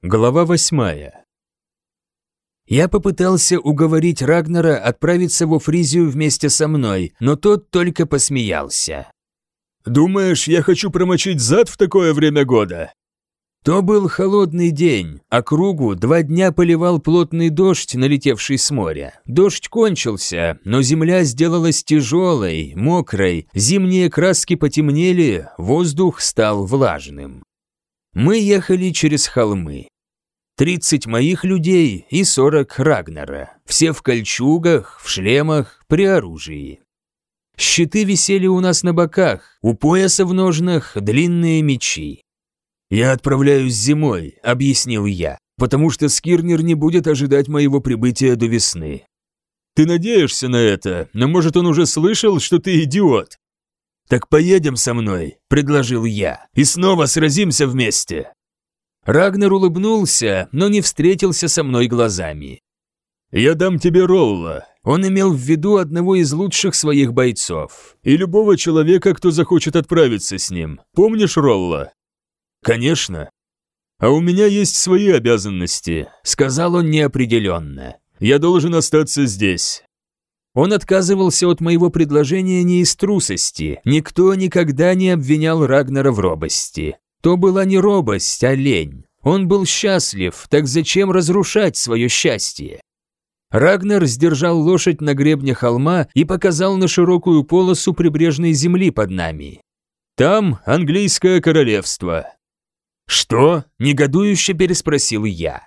Глава 8. Я попытался уговорить Рагнара отправиться во Фризию вместе со мной, но тот только посмеялся. «Думаешь, я хочу промочить зад в такое время года?» То был холодный день, округу 2 дня поливал плотный дождь, налетевший с моря. Дождь кончился, но земля сделалась тяжелой, мокрой, зимние краски потемнели, воздух стал влажным. Мы ехали через холмы. 30 моих людей и 40 Рагнара, все в кольчугах, в шлемах, при оружии. Щиты висели у нас на боках, у пояса в ножнах длинные мечи. «Я отправляюсь зимой», — объяснил я, «потому что Скирнир не будет ожидать моего прибытия до весны». «Ты надеешься на это, но может он уже слышал, что ты идиот?» «Так поедем со мной», — предложил я, — «и снова сразимся вместе». Рагнар улыбнулся, но не встретился со мной глазами. «Я дам тебе Ролла». Он имел в виду одного из лучших своих бойцов. «И любого человека, кто захочет отправиться с ним. Помнишь Ролла?» «Конечно». «А у меня есть свои обязанности», — сказал он неопределенно. «Я должен остаться здесь». Он отказывался от моего предложения не из трусости. Никто никогда не обвинял Рагнара в робости. То была не робость, а лень. Он был счастлив, так зачем разрушать свое счастье? Рагнар сдержал лошадь на гребне холма и показал на широкую полосу прибрежной земли под нами. «Там английское королевство». «Что?» – негодующе переспросил я.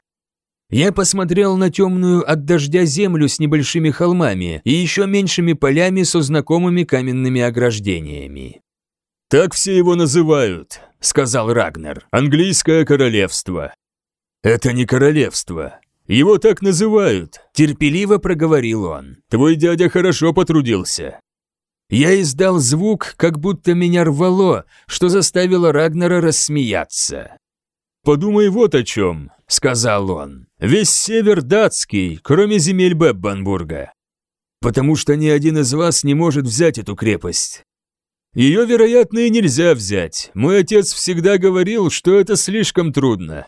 Я посмотрел на темную от дождя землю с небольшими холмами и еще меньшими полями со знакомыми каменными ограждениями. «Так все его называют», — сказал Рагнар. «Английское королевство». «Это не королевство. Его так называют», — терпеливо проговорил он. «Твой дядя хорошо потрудился». Я издал звук, как будто меня рвало, что заставило Рагнара рассмеяться. «Подумай вот о чем», — сказал он. «Весь север датский, кроме земель Беббанбурга». «Потому что ни один из вас не может взять эту крепость». «Ее, вероятно, и нельзя взять. Мой отец всегда говорил, что это слишком трудно».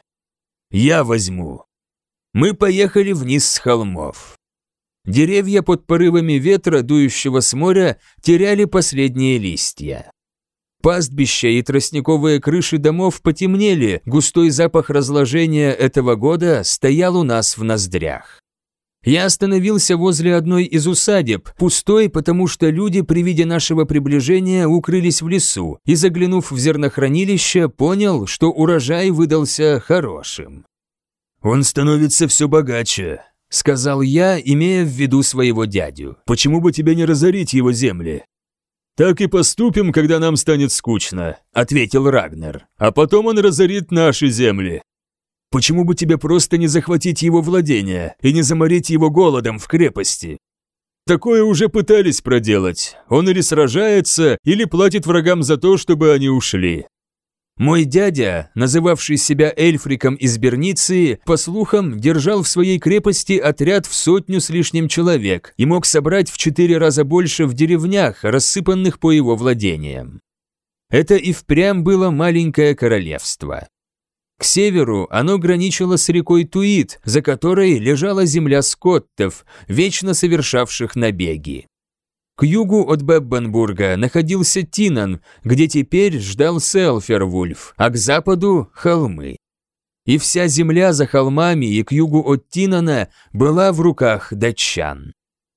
«Я возьму». Мы поехали вниз с холмов. Деревья под порывами ветра, дующего с моря, теряли последние листья. Пастбища и тростниковые крыши домов потемнели, густой запах разложения этого года стоял у нас в ноздрях. Я остановился возле одной из усадеб, пустой, потому что люди при виде нашего приближения укрылись в лесу, и, заглянув в зернохранилище, понял, что урожай выдался хорошим. «Он становится все богаче», — сказал я, имея в виду своего дядю. «Почему бы тебе не разорить его земли?» «Так и поступим, когда нам станет скучно», — ответил Рагнар. «А потом он разорит наши земли». «Почему бы тебе просто не захватить его владения и не заморить его голодом в крепости?» «Такое уже пытались проделать. Он или сражается, или платит врагам за то, чтобы они ушли». Мой дядя, называвший себя Эльфриком из Берниции, по слухам, держал в своей крепости отряд в 100 с лишним человек и мог собрать в 4 раза больше в деревнях, рассыпанных по его владениям. Это и впрямь было маленькое королевство. К северу оно граничило с рекой Туит, за которой лежала земля скоттов, вечно совершавших набеги. К югу от Беббанбурга находился Тинан, где теперь ждал Селфервульф, а к западу – холмы. И вся земля за холмами и к югу от Тинана была в руках датчан.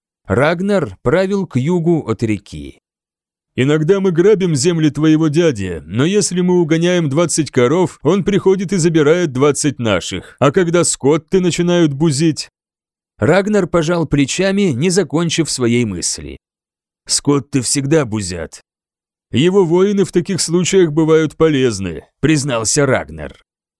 Рагнар правил к югу от реки. «Иногда мы грабим земли твоего дяди, но если мы угоняем 20 коров, он приходит и забирает 20 наших, а когда скотты начинают бузить...» Рагнар пожал плечами, не закончив своей мысли. «Скотты всегда бузят». «Его воины в таких случаях бывают полезны», — признался Рагнар.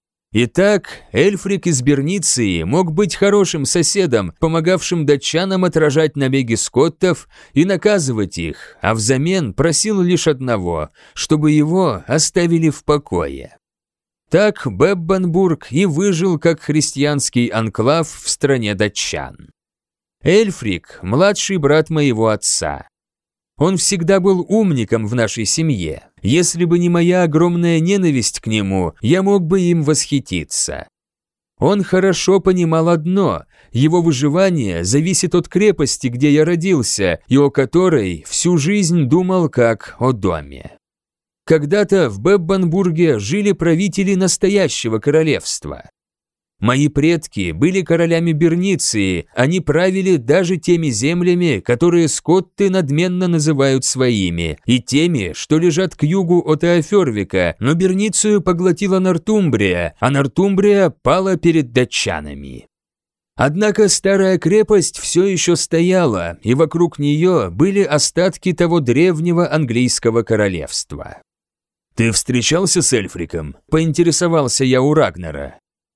Итак, Эльфрик из Берниции мог быть хорошим соседом, помогавшим датчанам отражать набеги скоттов и наказывать их, а взамен просил лишь одного, чтобы его оставили в покое. Так Беббанбург и выжил как христианский анклав в стране датчан. Эльфрик – младший брат моего отца. Он всегда был умником в нашей семье. Если бы не моя огромная ненависть к нему, я мог бы им восхититься. Он хорошо понимал одно – его выживание зависит от крепости, где я родился, и о которой всю жизнь думал как о доме. Когда-то в Беббанбурге жили правители настоящего королевства. Мои предки были королями Берниции, они правили даже теми землями, которые скотты надменно называют своими, и теми, что лежат к югу от Эофервика, но Берницию поглотила Нортумбрия, а Нортумбрия пала перед датчанами. Однако старая крепость все еще стояла, и вокруг нее были остатки того древнего английского королевства. «Ты встречался с Эльфриком?» – поинтересовался я у Рагнара.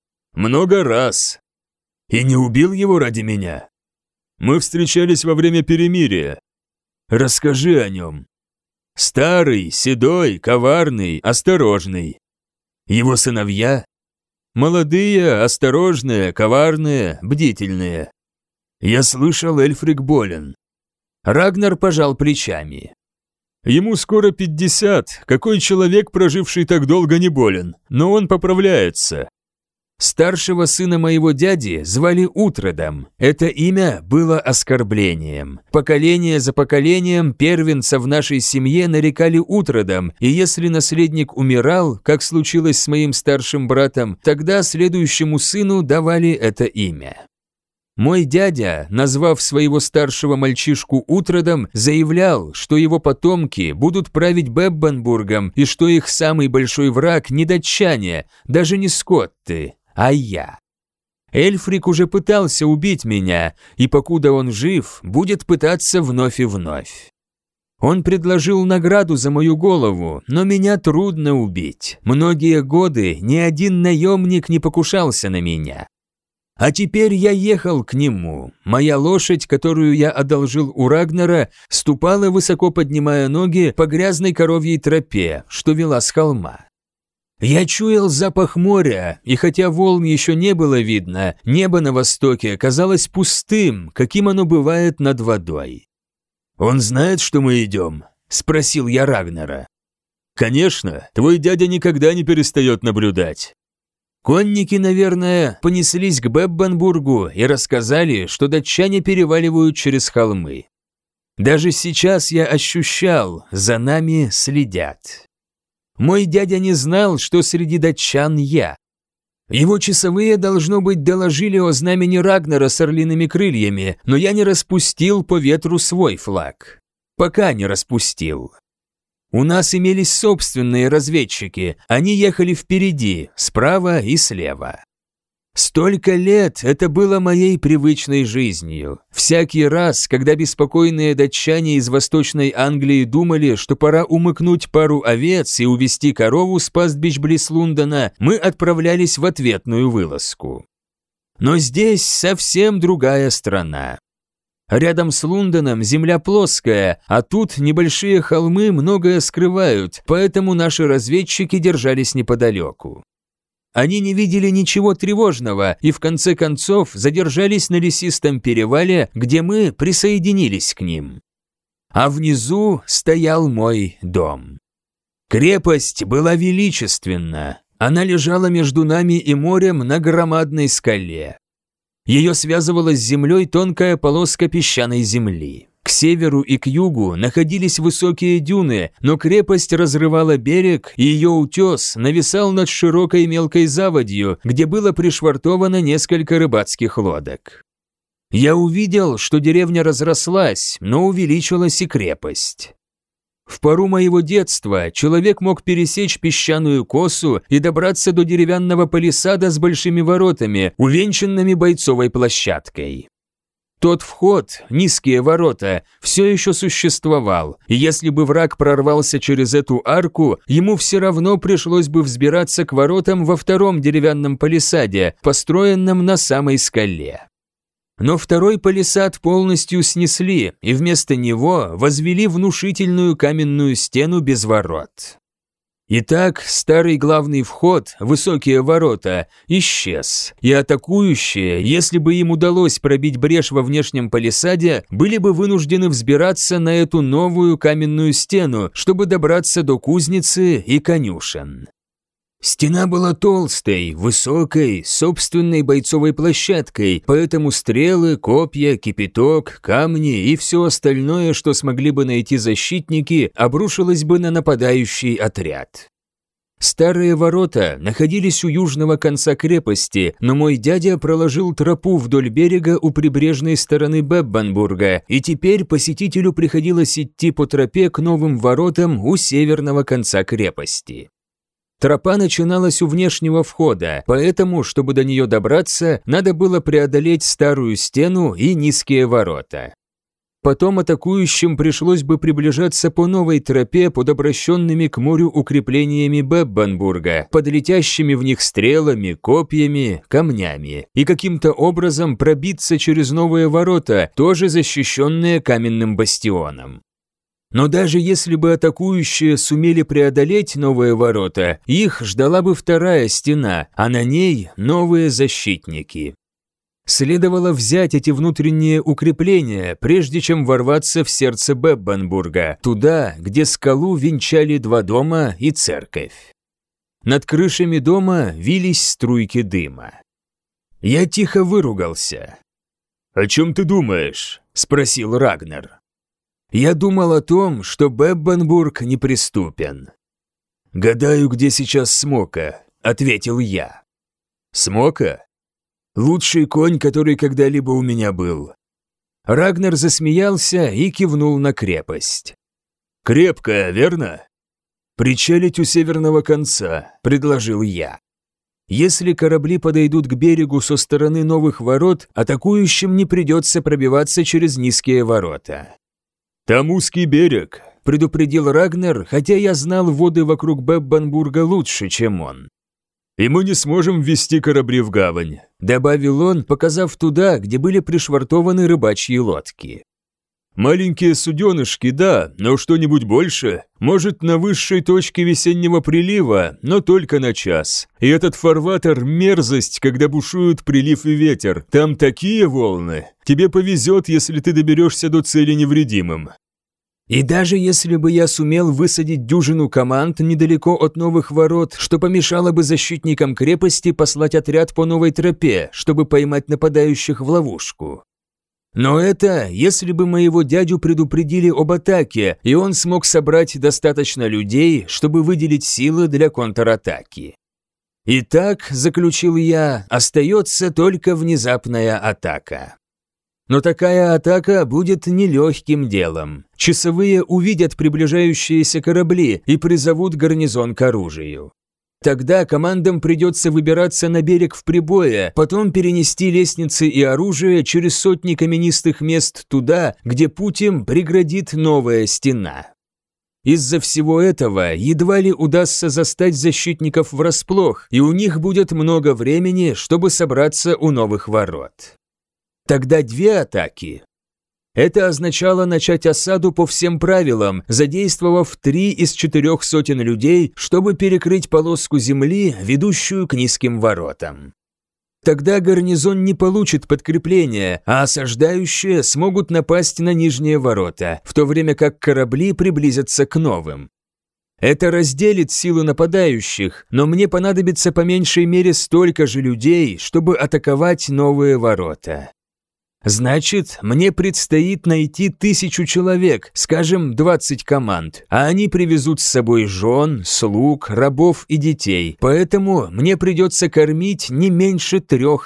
«Много раз. И не убил его ради меня? Мы встречались во время перемирия. Расскажи о нем. Старый, седой, коварный, осторожный. Его сыновья? Молодые, осторожные, коварные, бдительные. Я слышал, Эльфрик болен». Рагнар пожал плечами. «Ему скоро 50, какой человек, проживший так долго, не болен, но он поправляется». Старшего сына моего дяди звали Утродом. Это имя было оскорблением. Поколение за поколением первенца в нашей семье нарекали Утродом, и если наследник умирал, как случилось с моим старшим братом, тогда следующему сыну давали это имя. Мой дядя, назвав своего старшего мальчишку Утродом, заявлял, что его потомки будут править Беббанбургом и что их самый большой враг не датчане, даже не скотты, а я. Эльфрик уже пытался убить меня, и покуда он жив, будет пытаться вновь и вновь. Он предложил награду за мою голову, но меня трудно убить. Многие годы ни один наемник не покушался на меня. А теперь я ехал к нему. Моя лошадь, которую я одолжил у Рагнара, ступала, высоко поднимая ноги, по грязной коровьей тропе, что вела с холма. Я чуял запах моря, и хотя волн еще не было видно, небо на востоке казалось пустым, каким оно бывает над водой. «Он знает, что мы идем?» – спросил я Рагнара. «Конечно, твой дядя никогда не перестает наблюдать». Конники, наверное, понеслись к Беббанбургу и рассказали, что датчане переваливают через холмы. Даже сейчас я ощущал, за нами следят. Мой дядя не знал, что среди датчан я. Его часовые, должно быть, доложили о знамени Рагнара с орлиными крыльями, но я не распустил по ветру свой флаг. Пока не распустил. У нас имелись собственные разведчики, они ехали впереди, справа и слева. Столько лет это было моей привычной жизнью. Всякий раз, когда беспокойные датчане из Восточной Англии думали, что пора умыкнуть пару овец и увести корову с пастбищ близ Лондона, мы отправлялись в ответную вылазку. Но здесь совсем другая страна. Рядом с Лондоном земля плоская, а тут небольшие холмы многое скрывают, поэтому наши разведчики держались неподалеку. Они не видели ничего тревожного и в конце концов задержались на лесистом перевале, где мы присоединились к ним. А внизу стоял мой дом. Крепость была величественна, она лежала между нами и морем на громадной скале. Ее связывала с землей тонкая полоска песчаной земли. К северу и к югу находились высокие дюны, но крепость разрывала берег, и ее утес нависал над широкой мелкой заводью, где было пришвартовано несколько рыбацких лодок. Я увидел, что деревня разрослась, но увеличилась и крепость. В пору моего детства человек мог пересечь песчаную косу и добраться до деревянного палисада с большими воротами, увенчанными бойцовой площадкой. Тот вход, низкие ворота, все еще существовал, и если бы враг прорвался через эту арку, ему все равно пришлось бы взбираться к воротам во втором деревянном палисаде, построенном на самой скале. Но второй палисад полностью снесли, и вместо него возвели внушительную каменную стену без ворот. Итак, старый главный вход, высокие ворота, исчез, и атакующие, если бы им удалось пробить брешь во внешнем палисаде, были бы вынуждены взбираться на эту новую каменную стену, чтобы добраться до кузницы и конюшен. Стена была толстой, высокой, с собственной бойцовой площадкой, поэтому стрелы, копья, кипяток, камни и все остальное, что смогли бы найти защитники, обрушилось бы на нападающий отряд. Старые ворота находились у южного конца крепости, но мой дядя проложил тропу вдоль берега у прибрежной стороны Беббенбурга, и теперь посетителю приходилось идти по тропе к новым воротам у северного конца крепости. Тропа начиналась у внешнего входа, поэтому, чтобы до нее добраться, надо было преодолеть старую стену и низкие ворота. Потом атакующим пришлось бы приближаться по новой тропе под обращенными к морю укреплениями Беббенбурга, под летящими в них стрелами, копьями, камнями, и каким-то образом пробиться через новые ворота, тоже защищенные каменным бастионом. Но даже если бы атакующие сумели преодолеть новые ворота, их ждала бы вторая стена, а на ней новые защитники. Следовало взять эти внутренние укрепления, прежде чем ворваться в сердце Беббенбурга, туда, где скалу венчали 2 дома и церковь. Над крышами дома вились струйки дыма. Я тихо выругался. «О чем ты думаешь?» – спросил Рагнар. Я думал о том, что Беббенбург неприступен. «Гадаю, где сейчас Смока», – ответил я. «Смока?» «Лучший конь, который когда-либо у меня был». Рагнар засмеялся и кивнул на крепость. «Крепкая, верно?» «Причалить у северного конца», – предложил я. Если корабли подойдут к берегу со стороны новых ворот, атакующим не придется пробиваться через низкие ворота. «Там узкий берег», – предупредил Рагнар, хотя я знал воды вокруг Беббенбурга лучше, чем он. «И мы не сможем ввести корабли в гавань», – добавил он, показав туда, где были пришвартованы рыбачьи лодки. «Маленькие суденышки, да, но что-нибудь больше? Может, на высшей точке весеннего прилива, но только на час. И этот фарватер – мерзость, когда бушуют прилив и ветер. Там такие волны. Тебе повезет, если ты доберешься до цели невредимым». И даже если бы я сумел высадить дюжину команд недалеко от новых ворот, что помешало бы защитникам крепости послать отряд по новой тропе, чтобы поймать нападающих в ловушку. Но это, если бы моего дядю предупредили об атаке, и он смог собрать достаточно людей, чтобы выделить силы для контратаки. Итак, заключил я, остается только внезапная атака. Но такая атака будет нелегким делом. Часовые увидят приближающиеся корабли и призовут гарнизон к оружию. Тогда командам придется выбираться на берег в прибое, потом перенести лестницы и оружие через сотни каменистых мест туда, где путь им преградит новая стена. Из-за всего этого едва ли удастся застать защитников врасплох, и у них будет много времени, чтобы собраться у новых ворот. Тогда 2 атаки. Это означало начать осаду по всем правилам, задействовав 3 из 4 сотен людей, чтобы перекрыть полоску земли, ведущую к низким воротам. Тогда гарнизон не получит подкрепления, а осаждающие смогут напасть на нижние ворота, в то время как корабли приблизятся к новым. Это разделит силы нападающих, но мне понадобится по меньшей мере столько же людей, чтобы атаковать новые ворота. Значит, мне предстоит найти 1000 человек, скажем, 20 команд, а они привезут с собой жен, слуг, рабов и детей, поэтому мне придется кормить не меньше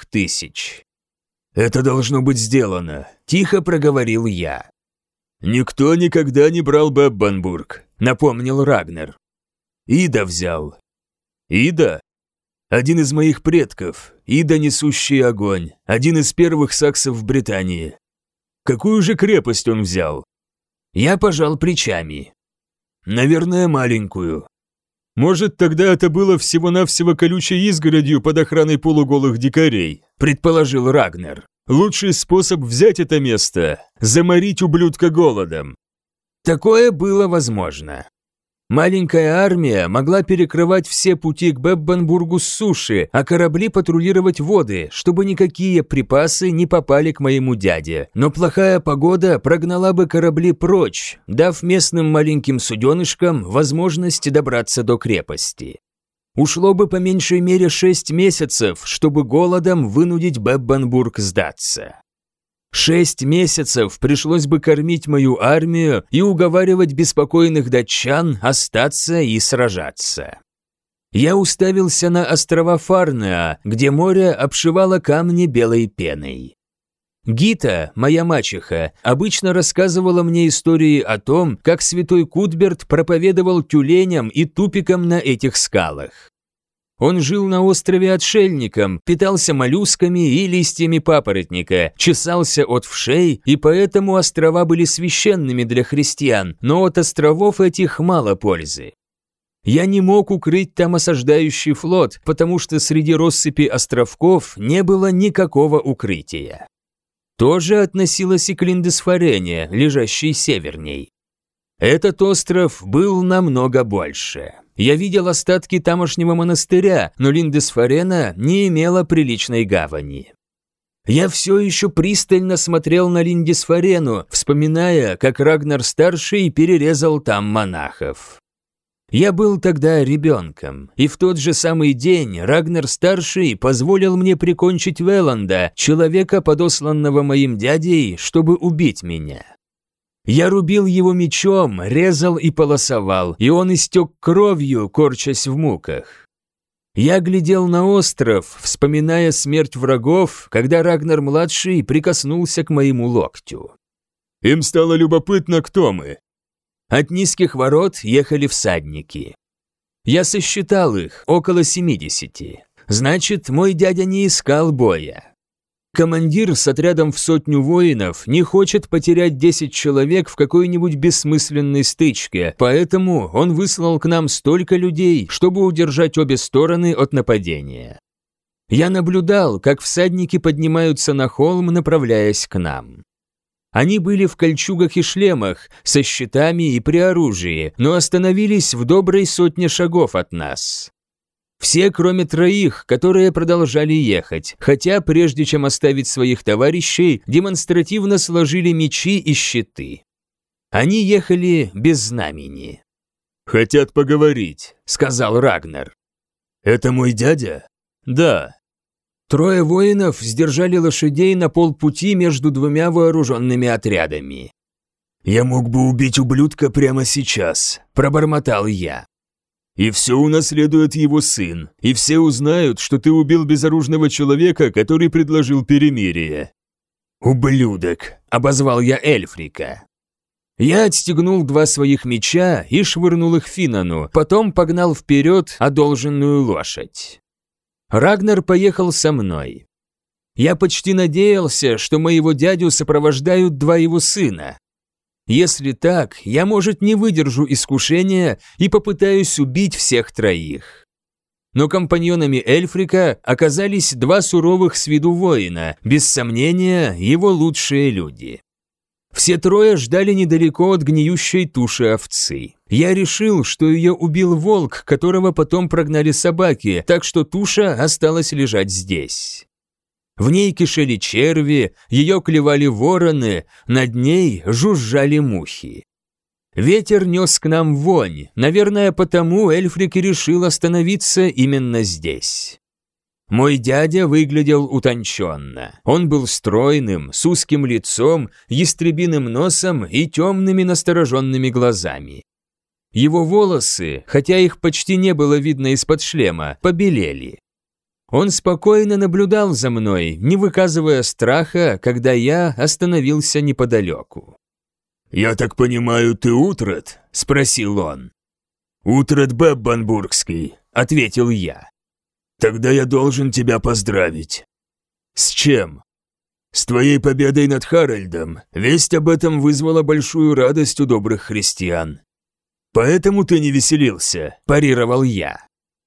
3000. «Это должно быть сделано», – тихо проговорил я. «Никто никогда не брал Беббенбург», – напомнил Рагнар. «Ида взял». «Ида?» «Один из моих предков, Ида, несущий огонь, один из первых саксов в Британии». «Какую же крепость он взял?» Я пожал плечами. «Наверное, маленькую». «Может, тогда это было всего-навсего колючей изгородью под охраной полуголых дикарей», – предположил Рагнар. «Лучший способ взять это место – заморить ублюдка голодом». Такое было возможно. Маленькая армия могла перекрывать все пути к Беббенбургу с суши, а корабли патрулировать воды, чтобы никакие припасы не попали к моему дяде. Но плохая погода прогнала бы корабли прочь, дав местным маленьким суденышкам возможность добраться до крепости. Ушло бы по меньшей мере 6 месяцев, чтобы голодом вынудить Беббенбург сдаться. 6 месяцев пришлось бы кормить мою армию и уговаривать беспокойных датчан остаться и сражаться. Я уставился на острова Фарнеа, где море обшивало камни белой пеной. Гита, моя мачеха, обычно рассказывала мне истории о том, как святой Кутберт проповедовал тюленям и тупикам на этих скалах. Он жил на острове отшельником, питался моллюсками и листьями папоротника, чесался от вшей, и поэтому острова были священными для христиан, но от островов этих мало пользы. Я не мог укрыть там осаждающий флот, потому что среди россыпи островков не было никакого укрытия. То же относилось и к Линдисфарене, лежащей северней. Этот остров был намного больше. Я видел остатки тамошнего монастыря, но Линдисфарена не имела приличной гавани. Я все еще пристально смотрел на Линдисфарену, вспоминая, как Рагнар-старший перерезал там монахов. Я был тогда ребенком, и в тот же самый день Рагнар-старший позволил мне прикончить Веланда, человека, подосланного моим дядей, чтобы убить меня. Я рубил его мечом, резал и полосовал, и он истек кровью, корчась в муках. Я глядел на остров, вспоминая смерть врагов, когда Рагнар-младший прикоснулся к моему локтю. Им стало любопытно, кто мы. От низких ворот ехали всадники. Я сосчитал их, около 70. Значит, мой дядя не искал боя. Командир с отрядом в 100 воинов не хочет потерять 10 человек в какой-нибудь бессмысленной стычке, поэтому он выслал к нам столько людей, чтобы удержать обе стороны от нападения. Я наблюдал, как всадники поднимаются на холм, направляясь к нам. Они были в кольчугах и шлемах, со щитами и при оружии, но остановились в доброй 100 шагов от нас. Все, кроме 3, которые продолжали ехать, хотя прежде чем оставить своих товарищей, демонстративно сложили мечи и щиты. Они ехали без знамени. «Хотят поговорить», — сказал Рагнар. «Это мой дядя?» «Да». 3 воинов сдержали лошадей на полпути между 2 вооруженными отрядами. «Я мог бы убить ублюдка прямо сейчас», – пробормотал я. «И все унаследует его сын, и все узнают, что ты убил безоружного человека, который предложил перемирие». «Ублюдок», – обозвал я Эльфрика. Я отстегнул 2 своих меча и швырнул их Финану, потом погнал вперед одолженную лошадь. Рагнар поехал со мной. Я почти надеялся, что моего дядю сопровождают 2 его сына. Если так, я, может, не выдержу искушения и попытаюсь убить всех 3. Но компаньонами Эльфрика оказались 2 суровых с виду воина, без сомнения, его лучшие люди. Все 3 ждали недалеко от гниющей туши овцы. Я решил, что ее убил волк, которого потом прогнали собаки, так что туша осталась лежать здесь. В ней кишели черви, ее клевали вороны, над ней жужжали мухи. Ветер нес к нам вонь, наверное, потому Эльфрик и решил остановиться именно здесь. Мой дядя выглядел утонченно. Он был стройным, с узким лицом, ястребиным носом и темными настороженными глазами. Его волосы, хотя их почти не было видно из-под шлема, побелели. Он спокойно наблюдал за мной, не выказывая страха, когда я остановился неподалеку. «Я так понимаю, ты Утрат?» – спросил он. «Утрат Беббенбургский», – ответил я. «Тогда я должен тебя поздравить». «С чем?» «С твоей победой над Харальдом. Весть об этом вызвала большую радость у добрых христиан». «Поэтому ты не веселился», – парировал я.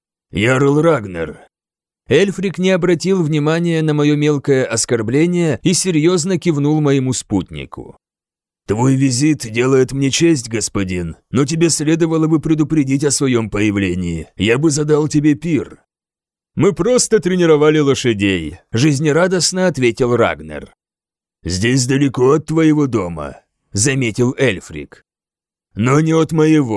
«Ярл Рагнар». Эльфрик не обратил внимания на мое мелкое оскорбление и серьезно кивнул моему спутнику. «Твой визит делает мне честь, господин, но тебе следовало бы предупредить о своем появлении. Я бы задал тебе пир». «Мы просто тренировали лошадей», – жизнерадостно ответил Рагнар. «Здесь далеко от твоего дома», – заметил Эльфрик. «Но не от моего»,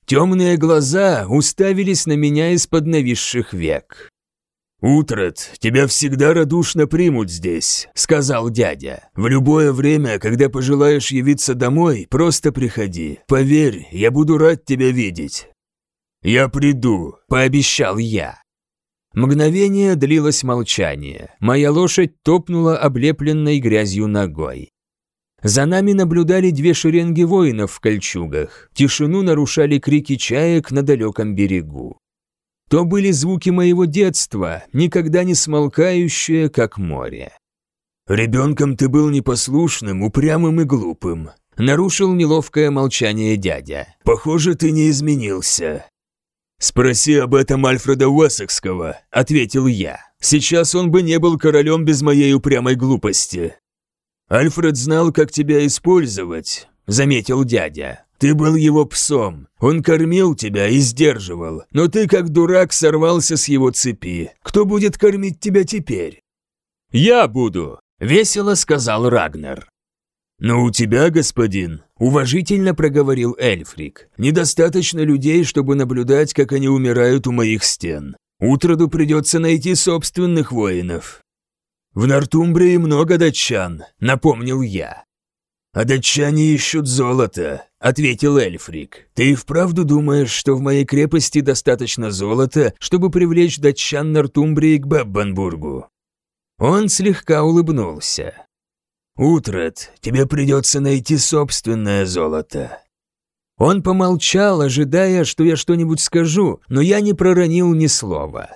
Темные глаза уставились на меня из-под нависших век. «Утрат, тебя всегда радушно примут здесь», — сказал дядя. «В любое время, когда пожелаешь явиться домой, просто приходи. Поверь, я буду рад тебя видеть». «Я приду», — пообещал я. Мгновение длилось молчание. Моя лошадь топнула облепленной грязью ногой. За нами наблюдали 2 шеренги воинов в кольчугах. Тишину нарушали крики чаек на далеком берегу. То были звуки моего детства, никогда не смолкающие, как море. «Ребенком ты был непослушным, упрямым и глупым», — нарушил неловкое молчание дядя. «Похоже, ты не изменился». «Спроси об этом Альфреда Уэссекского», — ответил я. «Сейчас он бы не был королем без моей упрямой глупости». «Альфред знал, как тебя использовать», — заметил дядя. «Ты был его псом, он кормил тебя и сдерживал, но ты как дурак сорвался с его цепи. Кто будет кормить тебя теперь?» «Я буду», — весело сказал Рагнар. «Но у тебя, господин», — уважительно проговорил Эльфрик, «недостаточно людей, чтобы наблюдать, как они умирают у моих стен. Утраду придется найти собственных воинов». «В Нортумбрии много датчан», — напомнил я. «А датчане ищут золото», — ответил Эльфрик. «Ты и вправду думаешь, что в моей крепости достаточно золота, чтобы привлечь датчан Нортумбрии к Беббенбургу?» Он слегка улыбнулся. «Утрат, тебе придется найти собственное золото». Он помолчал, ожидая, что я что-нибудь скажу, но я не проронил ни слова.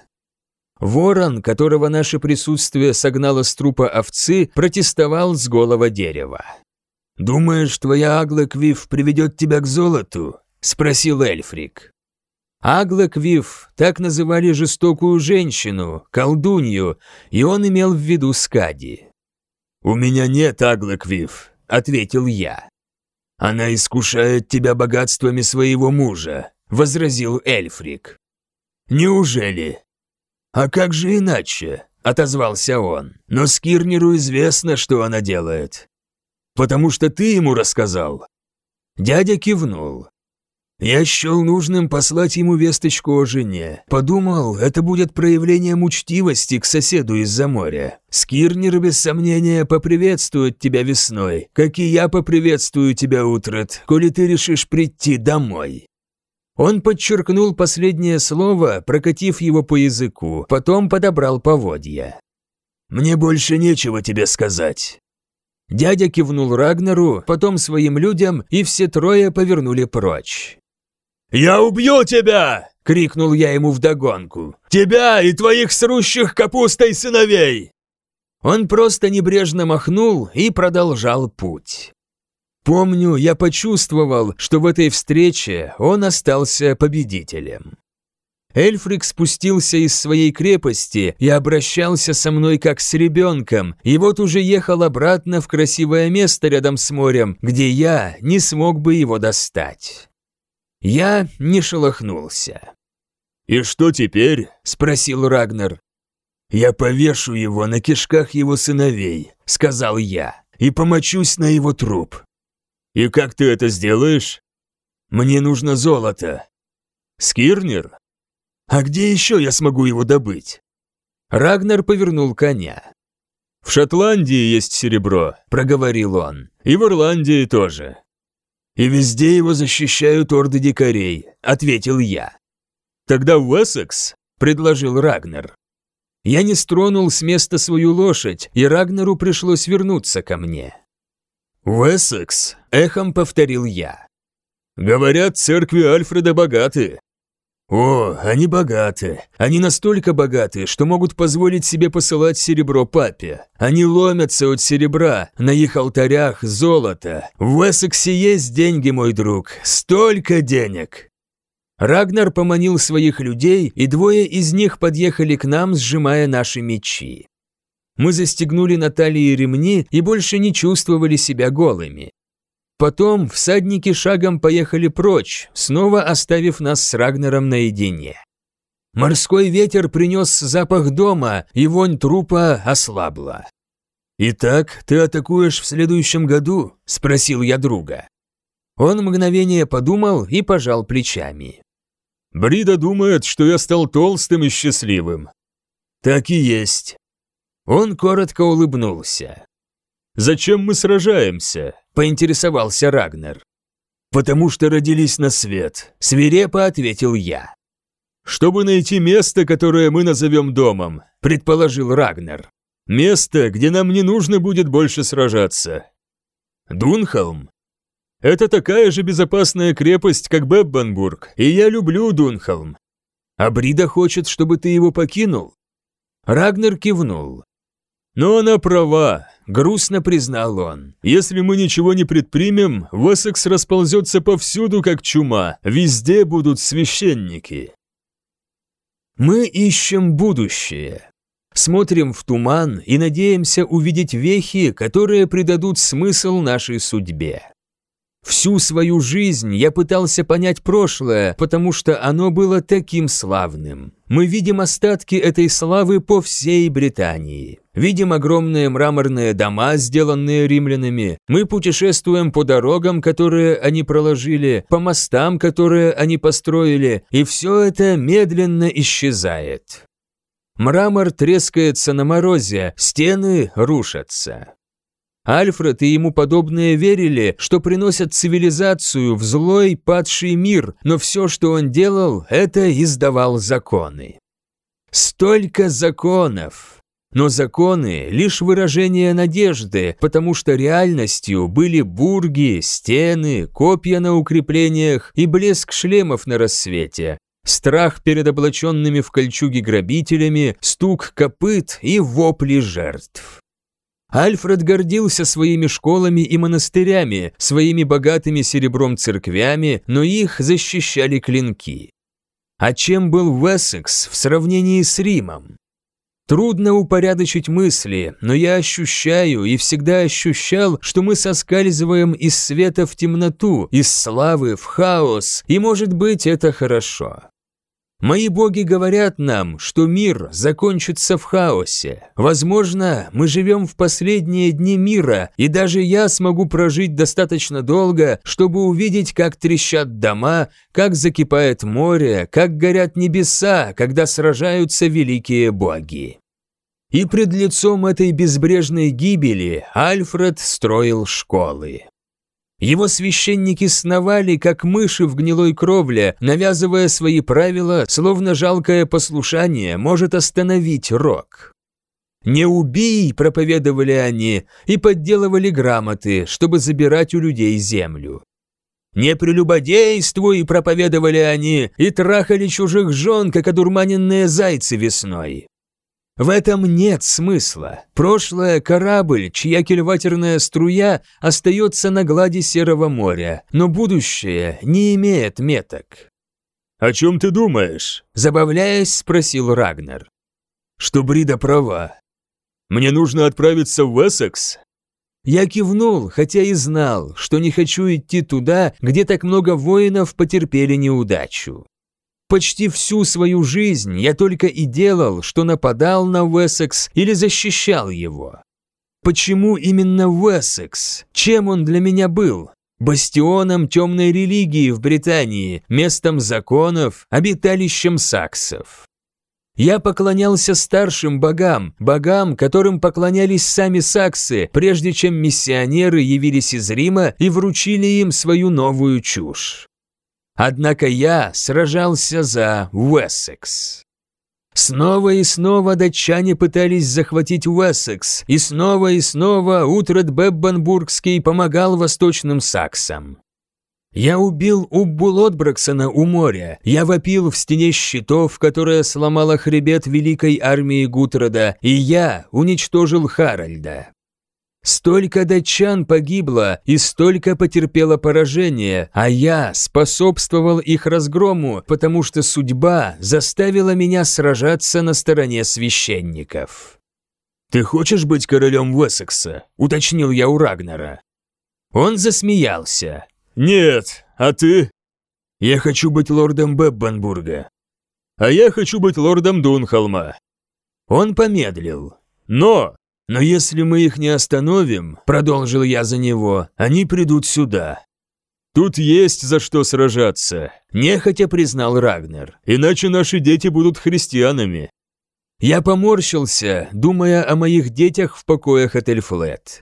Ворон, которого наше присутствие согнало с трупа овцы, протестовал с голого дерева. «Думаешь, твоя Аглаквив приведет тебя к золоту?» – спросил Эльфрик. Аглаквив – так называли жестокую женщину, колдунью, и он имел в виду Скади. «У меня нет Аглаквив», – ответил я. «Она искушает тебя богатствами своего мужа», – возразил Эльфрик. «Неужели?» «А как же иначе?» – отозвался он. «Но Скирнеру известно, что она делает». «Потому что ты ему рассказал?» Дядя кивнул. «Я счел нужным послать ему весточку о жене. Подумал, это будет проявлением учтивости к соседу из-за моря. Скирнер, без сомнения, поприветствует тебя весной, как и я поприветствую тебя, Утрат, коли ты решишь прийти домой». Он подчеркнул последнее слово, прокатив его по языку, потом подобрал поводья. «Мне больше нечего тебе сказать». Дядя кивнул Рагнару, потом своим людям, и все трое повернули прочь. «Я убью тебя!» – крикнул я ему вдогонку. «Тебя и твоих срущих капустой сыновей!» Он просто небрежно махнул и продолжал путь. Помню, я почувствовал, что в этой встрече он остался победителем. Эльфрик спустился из своей крепости и обращался со мной как с ребенком, и вот уже ехал обратно в красивое место рядом с морем, где я не смог бы его достать. Я не шелохнулся. «И что теперь?» – спросил Рагнар. «Я повешу его на кишках его сыновей», – сказал я, – «и помочусь на его труп». «И как ты это сделаешь?» «Мне нужно золото». «Скирнер? А где еще я смогу его добыть?» Рагнар повернул коня. «В Шотландии есть серебро», – проговорил он, – «и в Ирландии тоже». «И везде его защищают орды дикарей», – ответил я. «Тогда в Уэссекс», – предложил Рагнар. Я не стронул с места свою лошадь, и Рагнару пришлось вернуться ко мне. «Уэссекс», – эхом повторил я. «Говорят, церкви Альфреда богаты». «О, они богаты. Они настолько богаты, что могут позволить себе посылать серебро папе. Они ломятся от серебра, на их алтарях золото. В Уэссексе есть деньги, мой друг, столько денег». Рагнар поманил своих людей, и 2 из них подъехали к нам, сжимая наши мечи. Мы застегнули на талии ремни и больше не чувствовали себя голыми. Потом всадники шагом поехали прочь, снова оставив нас с Рагнаром наедине. Морской ветер принес запах дома, и вонь трупа ослабла. «Итак, ты атакуешь в следующем году?» – спросил я друга. Он мгновение подумал и пожал плечами. «Брида думает, что я стал толстым и счастливым». «Так и есть». Он коротко улыбнулся. «Зачем мы сражаемся?» – поинтересовался Рагнар. «Потому что родились на свет», – свирепо ответил я. «Чтобы найти место, которое мы назовем домом», – предположил Рагнар. «Место, где нам не нужно будет больше сражаться». «Дунхолм?» «Это такая же безопасная крепость, как Беббанбург, и я люблю Дунхолм». «А Брида хочет, чтобы ты его покинул?» Рагнар кивнул. «Но она права», – грустно признал он. «Если мы ничего не предпримем, Уэссекс расползется повсюду, как чума, везде будут священники». Мы ищем будущее. Смотрим в туман и надеемся увидеть вехи, которые придадут смысл нашей судьбе. Всю свою жизнь я пытался понять прошлое, потому что оно было таким славным. Мы видим остатки этой славы по всей Британии. Видим огромные мраморные дома, сделанные римлянами. Мы путешествуем по дорогам, которые они проложили, по мостам, которые они построили, и все это медленно исчезает. Мрамор трескается на морозе, стены рушатся. Альфред и ему подобные верили, что приносят цивилизацию в злой падший мир, но все, что он делал, это издавал законы. Столько законов! Но законы – лишь выражение надежды, потому что реальностью были бурги, стены, копья на укреплениях и блеск шлемов на рассвете, страх перед облаченными в кольчуги грабителями, стук копыт и вопли жертв. Альфред гордился своими школами и монастырями, своими богатыми серебром церквями, но их защищали клинки. А чем был Уэссекс в сравнении с Римом? Трудно упорядочить мысли, но я ощущаю и всегда ощущал, что мы соскальзываем из света в темноту, из славы в хаос, и, может быть, это хорошо. Мои боги говорят нам, что мир закончится в хаосе. Возможно, мы живем в последние дни мира, и даже я смогу прожить достаточно долго, чтобы увидеть, как трещат дома, как закипает море, как горят небеса, когда сражаются великие боги. И пред лицом этой безбрежной гибели Альфред строил школы. Его священники сновали, как мыши в гнилой кровле, навязывая свои правила, словно жалкое послушание может остановить рок. «Не убий», – проповедовали они, и подделывали грамоты, чтобы забирать у людей землю. «Не прелюбодействуй», – проповедовали они, и трахали чужих жен, как одурманенные зайцы весной. В этом нет смысла. Прошлое – корабль, чья кильватерная струя остается на глади Серого моря, но будущее не имеет меток. «О чем ты думаешь?» – забавляясь, спросил Рагнар. «Что Брида права. Мне нужно отправиться в Уэссекс?» Я кивнул, хотя и знал, что не хочу идти туда, где так много воинов потерпели неудачу. Почти всю свою жизнь я только и делал, что нападал на Уэссекс или защищал его. Почему именно Уэссекс? Чем он для меня был? Бастионом темной религии в Британии, местом законов, обиталищем саксов. Я поклонялся старшим богам, богам, которым поклонялись сами саксы, прежде чем миссионеры явились из Рима и вручили им свою новую чушь. Однако я сражался за Уэссекс. Снова и снова датчане пытались захватить Уэссекс, и снова Утред Беббанбургский помогал восточным саксам. Я убил Уббу Лотбраксона у моря, я вопил в стене щитов, которая сломала хребет великой армии Гутреда, и я уничтожил Харальда. Столько датчан погибло и столько потерпело поражение, а я способствовал их разгрому, потому что судьба заставила меня сражаться на стороне священников. «Ты хочешь быть королем Уэссекса?» – уточнил я у Рагнара. Он засмеялся. «Нет, а ты?» «Я хочу быть лордом Беббанбурга». «А я хочу быть лордом Дунхолма». Он помедлил. «Но если мы их не остановим, продолжил я за него, они придут сюда». Тут есть за что сражаться, нехотя признал Рагнер. Иначе наши дети будут христианами. Я поморщился, думая о моих детях в покоях Этельфлет.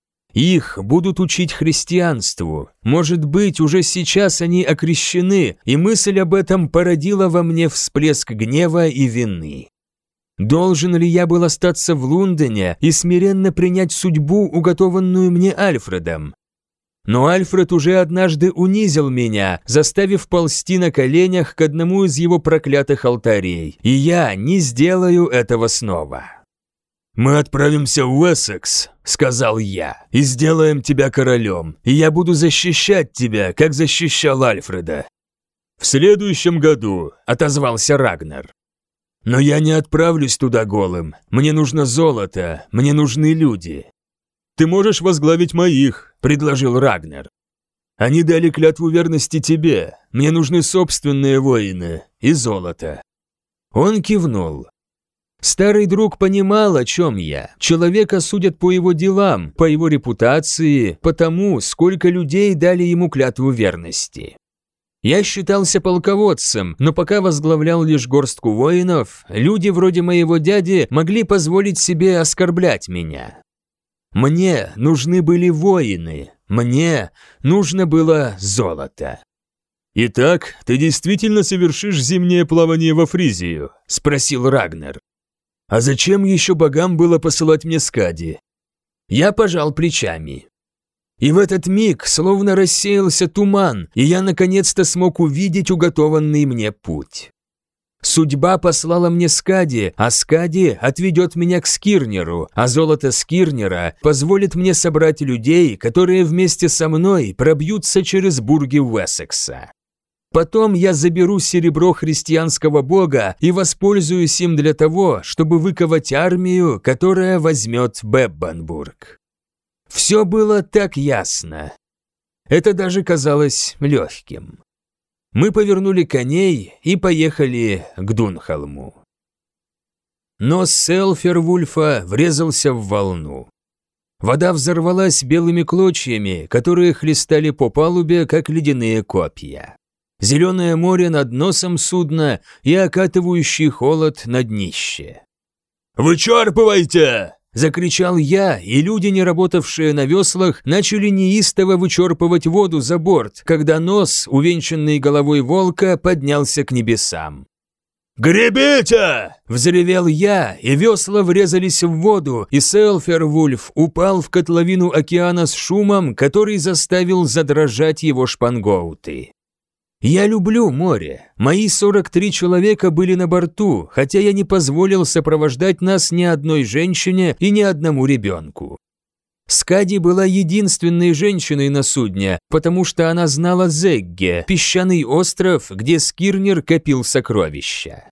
Их будут учить христианству. Может быть, уже сейчас они окрещены, и мысль об этом породила во мне всплеск гнева и вины. Должен ли я был остаться в Лондоне и смиренно принять судьбу, уготованную мне Альфредом? Но Альфред уже однажды унизил меня, заставив ползти на коленях к одному из его проклятых алтарей, и я не сделаю этого снова. «Мы отправимся в Уэссекс», — сказал я, — «и сделаем тебя королем, и я буду защищать тебя, как защищал Альфреда». «В следующем году», — отозвался Рагнер. «Но я не отправлюсь туда голым. Мне нужно золото, мне нужны люди». «Ты можешь возглавить моих», — предложил Рагнер. «Они дали клятву верности тебе. Мне нужны собственные воины и золото». Он кивнул. Старый друг понимал, о чем я. Человека судят по его делам, по его репутации, по тому, сколько людей дали ему клятву верности. Я считался полководцем, но пока возглавлял лишь горстку воинов, люди вроде моего дяди могли позволить себе оскорблять меня. Мне нужны были воины, мне нужно было золото. «Итак, ты действительно совершишь зимнее плавание во Фризию?» – спросил Рагнер. «А зачем еще богам было посылать мне Скади?» Я пожал плечами. И в этот миг словно рассеялся туман, и я наконец-то смог увидеть уготованный мне путь. Судьба послала мне Скади, а Скади отведет меня к Скирнеру, а золото Скирнера позволит мне собрать людей, которые вместе со мной пробьются через бурги Уэссекса. Потом я заберу серебро христианского бога и воспользуюсь им для того, чтобы выковать армию, которая возьмет Беббанбург. Все было так ясно. Это даже казалось легким. Мы повернули коней и поехали к Дунхолму. Нос Селфервульфа врезался в волну. Вода взорвалась белыми клочьями, которые хлестали по палубе, как ледяные копья. Зеленое море над носом судна и окатывающий холод на днище. «Вычерпывайте!» – закричал я, и люди, не работавшие на веслах, начали неистово вычерпывать воду за борт, когда нос, увенчанный головой волка, поднялся к небесам. «Гребите!» – взревел я, и весла врезались в воду, и Селфервульф упал в котловину океана с шумом, который заставил задрожать его шпангоуты. Я люблю море. Мои 43 человека были на борту, хотя я не позволил сопровождать нас ни одной женщине и ни одному ребенку. Скади была единственной женщиной на судне, потому что она знала Зегге, песчаный остров, где Скирнер копил сокровища.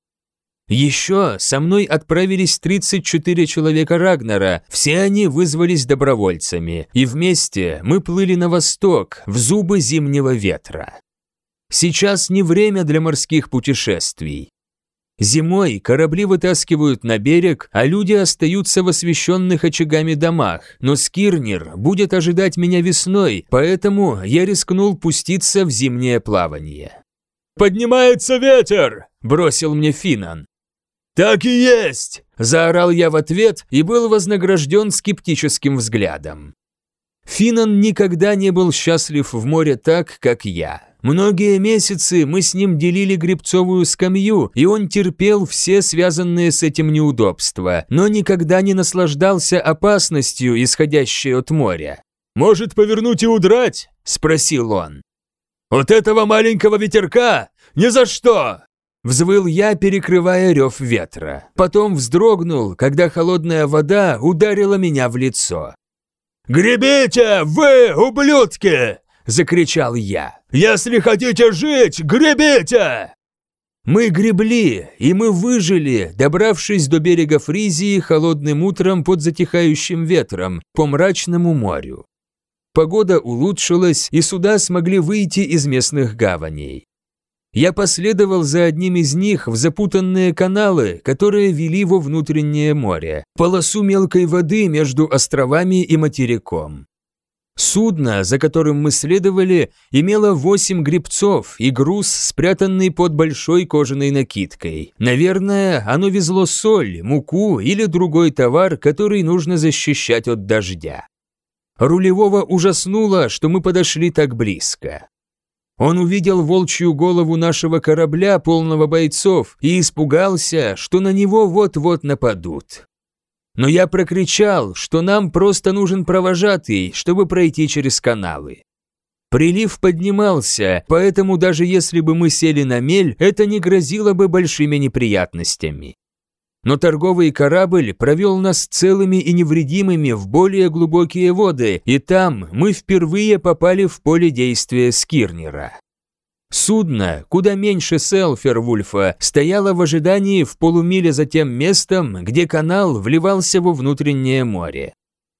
Еще со мной отправились 34 человека Рагнера, все они вызвались добровольцами, и вместе мы плыли на восток, в зубы зимнего ветра. Сейчас не время для морских путешествий. Зимой корабли вытаскивают на берег, а люди остаются в освещенных очагами домах, но Скирнер будет ожидать меня весной, поэтому я рискнул пуститься в зимнее плавание. «Поднимается ветер!» – бросил мне Финан. «Так и есть!» – заорал я в ответ и был вознагражден скептическим взглядом. Финан никогда не был счастлив в море так, как я. Многие месяцы мы с ним делили гребцовую скамью, и он терпел все связанные с этим неудобства, но никогда не наслаждался опасностью, исходящей от моря. «Может, повернуть и удрать?» – спросил он. «От этого маленького ветерка? Ни за что!» Взвыл я, перекрывая рев ветра. Потом вздрогнул, когда холодная вода ударила меня в лицо. «Гребите, вы, ублюдки!» – закричал я. «Если хотите жить, гребите!» Мы гребли, и мы выжили, добравшись до берега Фризии холодным утром под затихающим ветром по мрачному морю. Погода улучшилась, и суда смогли выйти из местных гаваней. Я последовал за одним из них в запутанные каналы, которые вели во внутреннее море, полосу мелкой воды между островами и материком. Судно, за которым мы следовали, имело 8 гребцов и груз, спрятанный под большой кожаной накидкой. Наверное, оно везло соль, муку или другой товар, который нужно защищать от дождя. Рулевого ужаснуло, что мы подошли так близко. Он увидел волчью голову нашего корабля, полного бойцов, и испугался, что на него вот-вот нападут. Но я прокричал, что нам просто нужен провожатый, чтобы пройти через каналы. Прилив поднимался, поэтому даже если бы мы сели на мель, это не грозило бы большими неприятностями. Но торговый корабль провел нас целыми и невредимыми в более глубокие воды, и там мы впервые попали в поле действия Скирнера. Судно, куда меньше Селфервульфа, стояло в ожидании в полумиле за тем местом, где канал вливался во внутреннее море.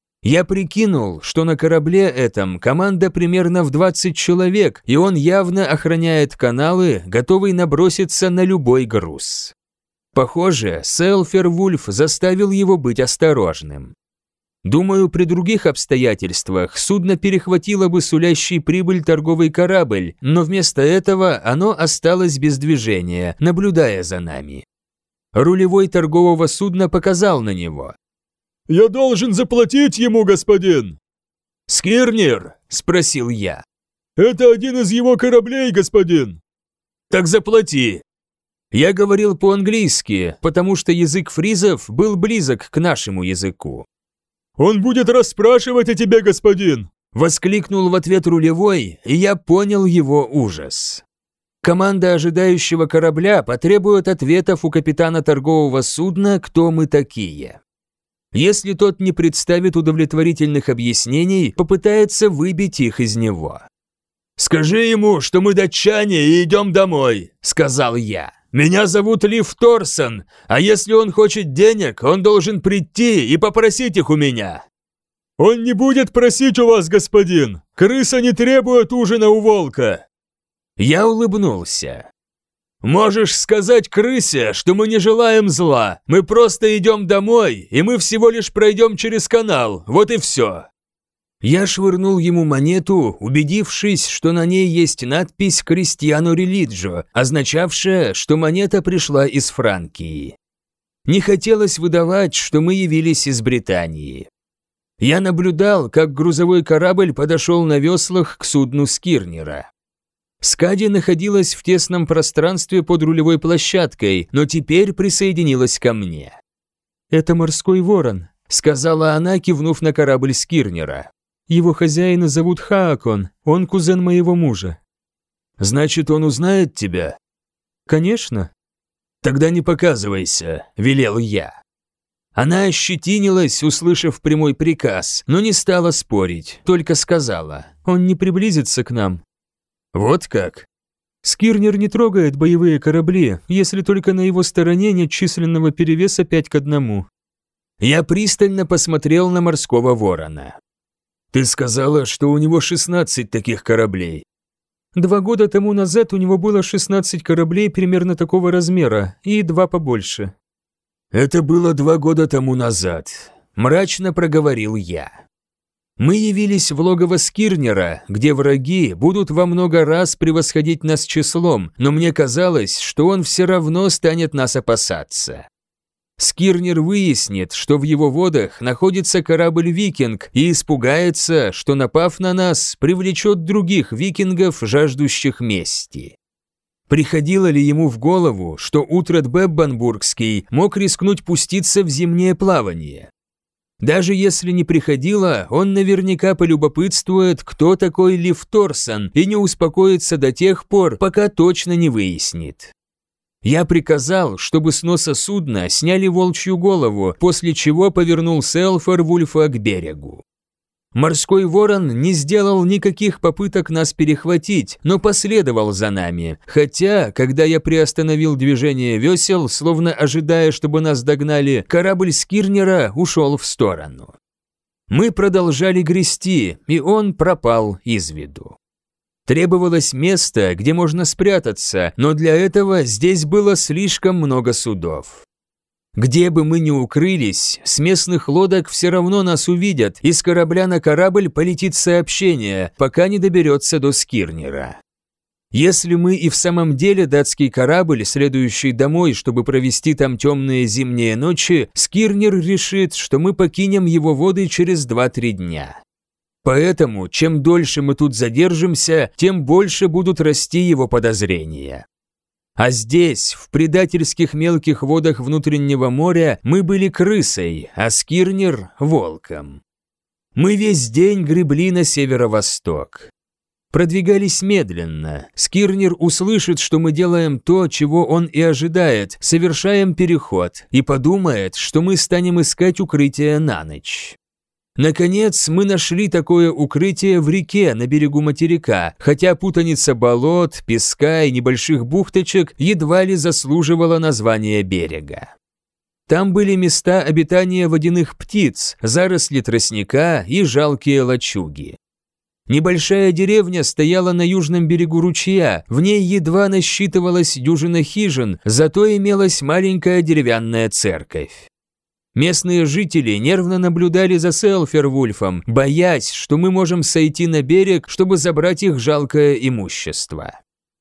Я прикинул, что на корабле этом команда примерно в 20 человек, и он явно охраняет каналы, готовый наброситься на любой груз. Похоже, Селфервульф заставил его быть осторожным. Думаю, при других обстоятельствах судно перехватило бы сулящий прибыль торговый корабль, но вместо этого оно осталось без движения, наблюдая за нами. Рулевой торгового судна показал на него. «Я должен заплатить ему, господин!» «Скирнер?» – спросил я. «Это один из его кораблей, господин!» «Так заплати!» Я говорил по-английски, потому что язык фризов был близок к нашему языку. «Он будет расспрашивать о тебе, господин!» – воскликнул в ответ рулевой, и я понял его ужас. Команда ожидающего корабля потребует ответов у капитана торгового судна, кто мы такие. Если тот не представит удовлетворительных объяснений, попытается выбить их из него. «Скажи ему, что мы датчане и идем домой», – сказал я. «Меня зовут Лив Торсон, а если он хочет денег, он должен прийти и попросить их у меня». «Он не будет просить у вас, господин. Крыса не требует ужина у волка». Я улыбнулся. «Можешь сказать крысе, что мы не желаем зла. Мы просто идем домой, и мы всего лишь пройдем через канал. Вот и все». Я швырнул ему монету, убедившись, что на ней есть надпись «Кристиано Релиджо», означавшая, что монета пришла из Франкии. Не хотелось выдавать, что мы явились из Британии. Я наблюдал, как грузовой корабль подошел на веслах к судну Скирнера. Скади находилась в тесном пространстве под рулевой площадкой, но теперь присоединилась ко мне. «Это морской ворон», — сказала она, кивнув на корабль Скирнера. «Его хозяина зовут Хаакон, он кузен моего мужа». «Значит, он узнает тебя?» «Конечно». «Тогда не показывайся», — велел я. Она ощетинилась, услышав прямой приказ, но не стала спорить, только сказала: «Он не приблизится к нам». «Вот как?» «Скирнер не трогает боевые корабли, если только на его стороне нет численного перевеса 5-1. Я пристально посмотрел на морского ворона. «Ты сказала, что у него 16 таких кораблей». 2 года тому назад у него было 16 кораблей примерно такого размера, и 2 побольше». «Это было 2 года тому назад», – мрачно проговорил я. Мы явились в логово Скирнера, где враги будут во много раз превосходить нас числом, но мне казалось, что он все равно станет нас опасаться. Скирнер выяснит, что в его водах находится корабль-викинг, и испугается, что, напав на нас, привлечет других викингов, жаждущих мести. Приходило ли ему в голову, что Утрат Беббанбургский мог рискнуть пуститься в зимнее плавание? Даже если не приходило, он наверняка полюбопытствует, кто такой Лив Торсон, и не успокоится до тех пор, пока точно не выяснит. Я приказал, чтобы с носа судна сняли волчью голову, после чего повернул Селфервульфа к берегу. Морской ворон не сделал никаких попыток нас перехватить, но последовал за нами, хотя, когда я приостановил движение весел, словно ожидая, чтобы нас догнали, корабль Скирнера ушел в сторону. Мы продолжали грести, и он пропал из виду. Требовалось место, где можно спрятаться, но для этого здесь было слишком много судов. Где бы мы ни укрылись, с местных лодок все равно нас увидят, и с корабля на корабль полетит сообщение, пока не доберется до Скирнера. Если мы и в самом деле датский корабль, следующий домой, чтобы провести там темные зимние ночи, Скирнер решит, что мы покинем его воды через 2-3 дня. Поэтому, чем дольше мы тут задержимся, тем больше будут расти его подозрения. А здесь, в предательских мелких водах внутреннего моря, мы были крысой, а Скирнер – волком. Мы весь день гребли на северо-восток. Продвигались медленно. Скирнер услышит, что мы делаем то, чего он и ожидает, совершаем переход, и подумает, что мы станем искать укрытие на ночь. Наконец, мы нашли такое укрытие в реке на берегу материка, хотя путаница болот, песка и небольших бухточек едва ли заслуживала названия берега. Там были места обитания водяных птиц, заросли тростника и жалкие лачуги. Небольшая деревня стояла на южном берегу ручья, в ней едва насчитывалась дюжина хижин, зато имелась маленькая деревянная церковь. Местные жители нервно наблюдали за Селфервульфом, боясь, что мы можем сойти на берег, чтобы забрать их жалкое имущество.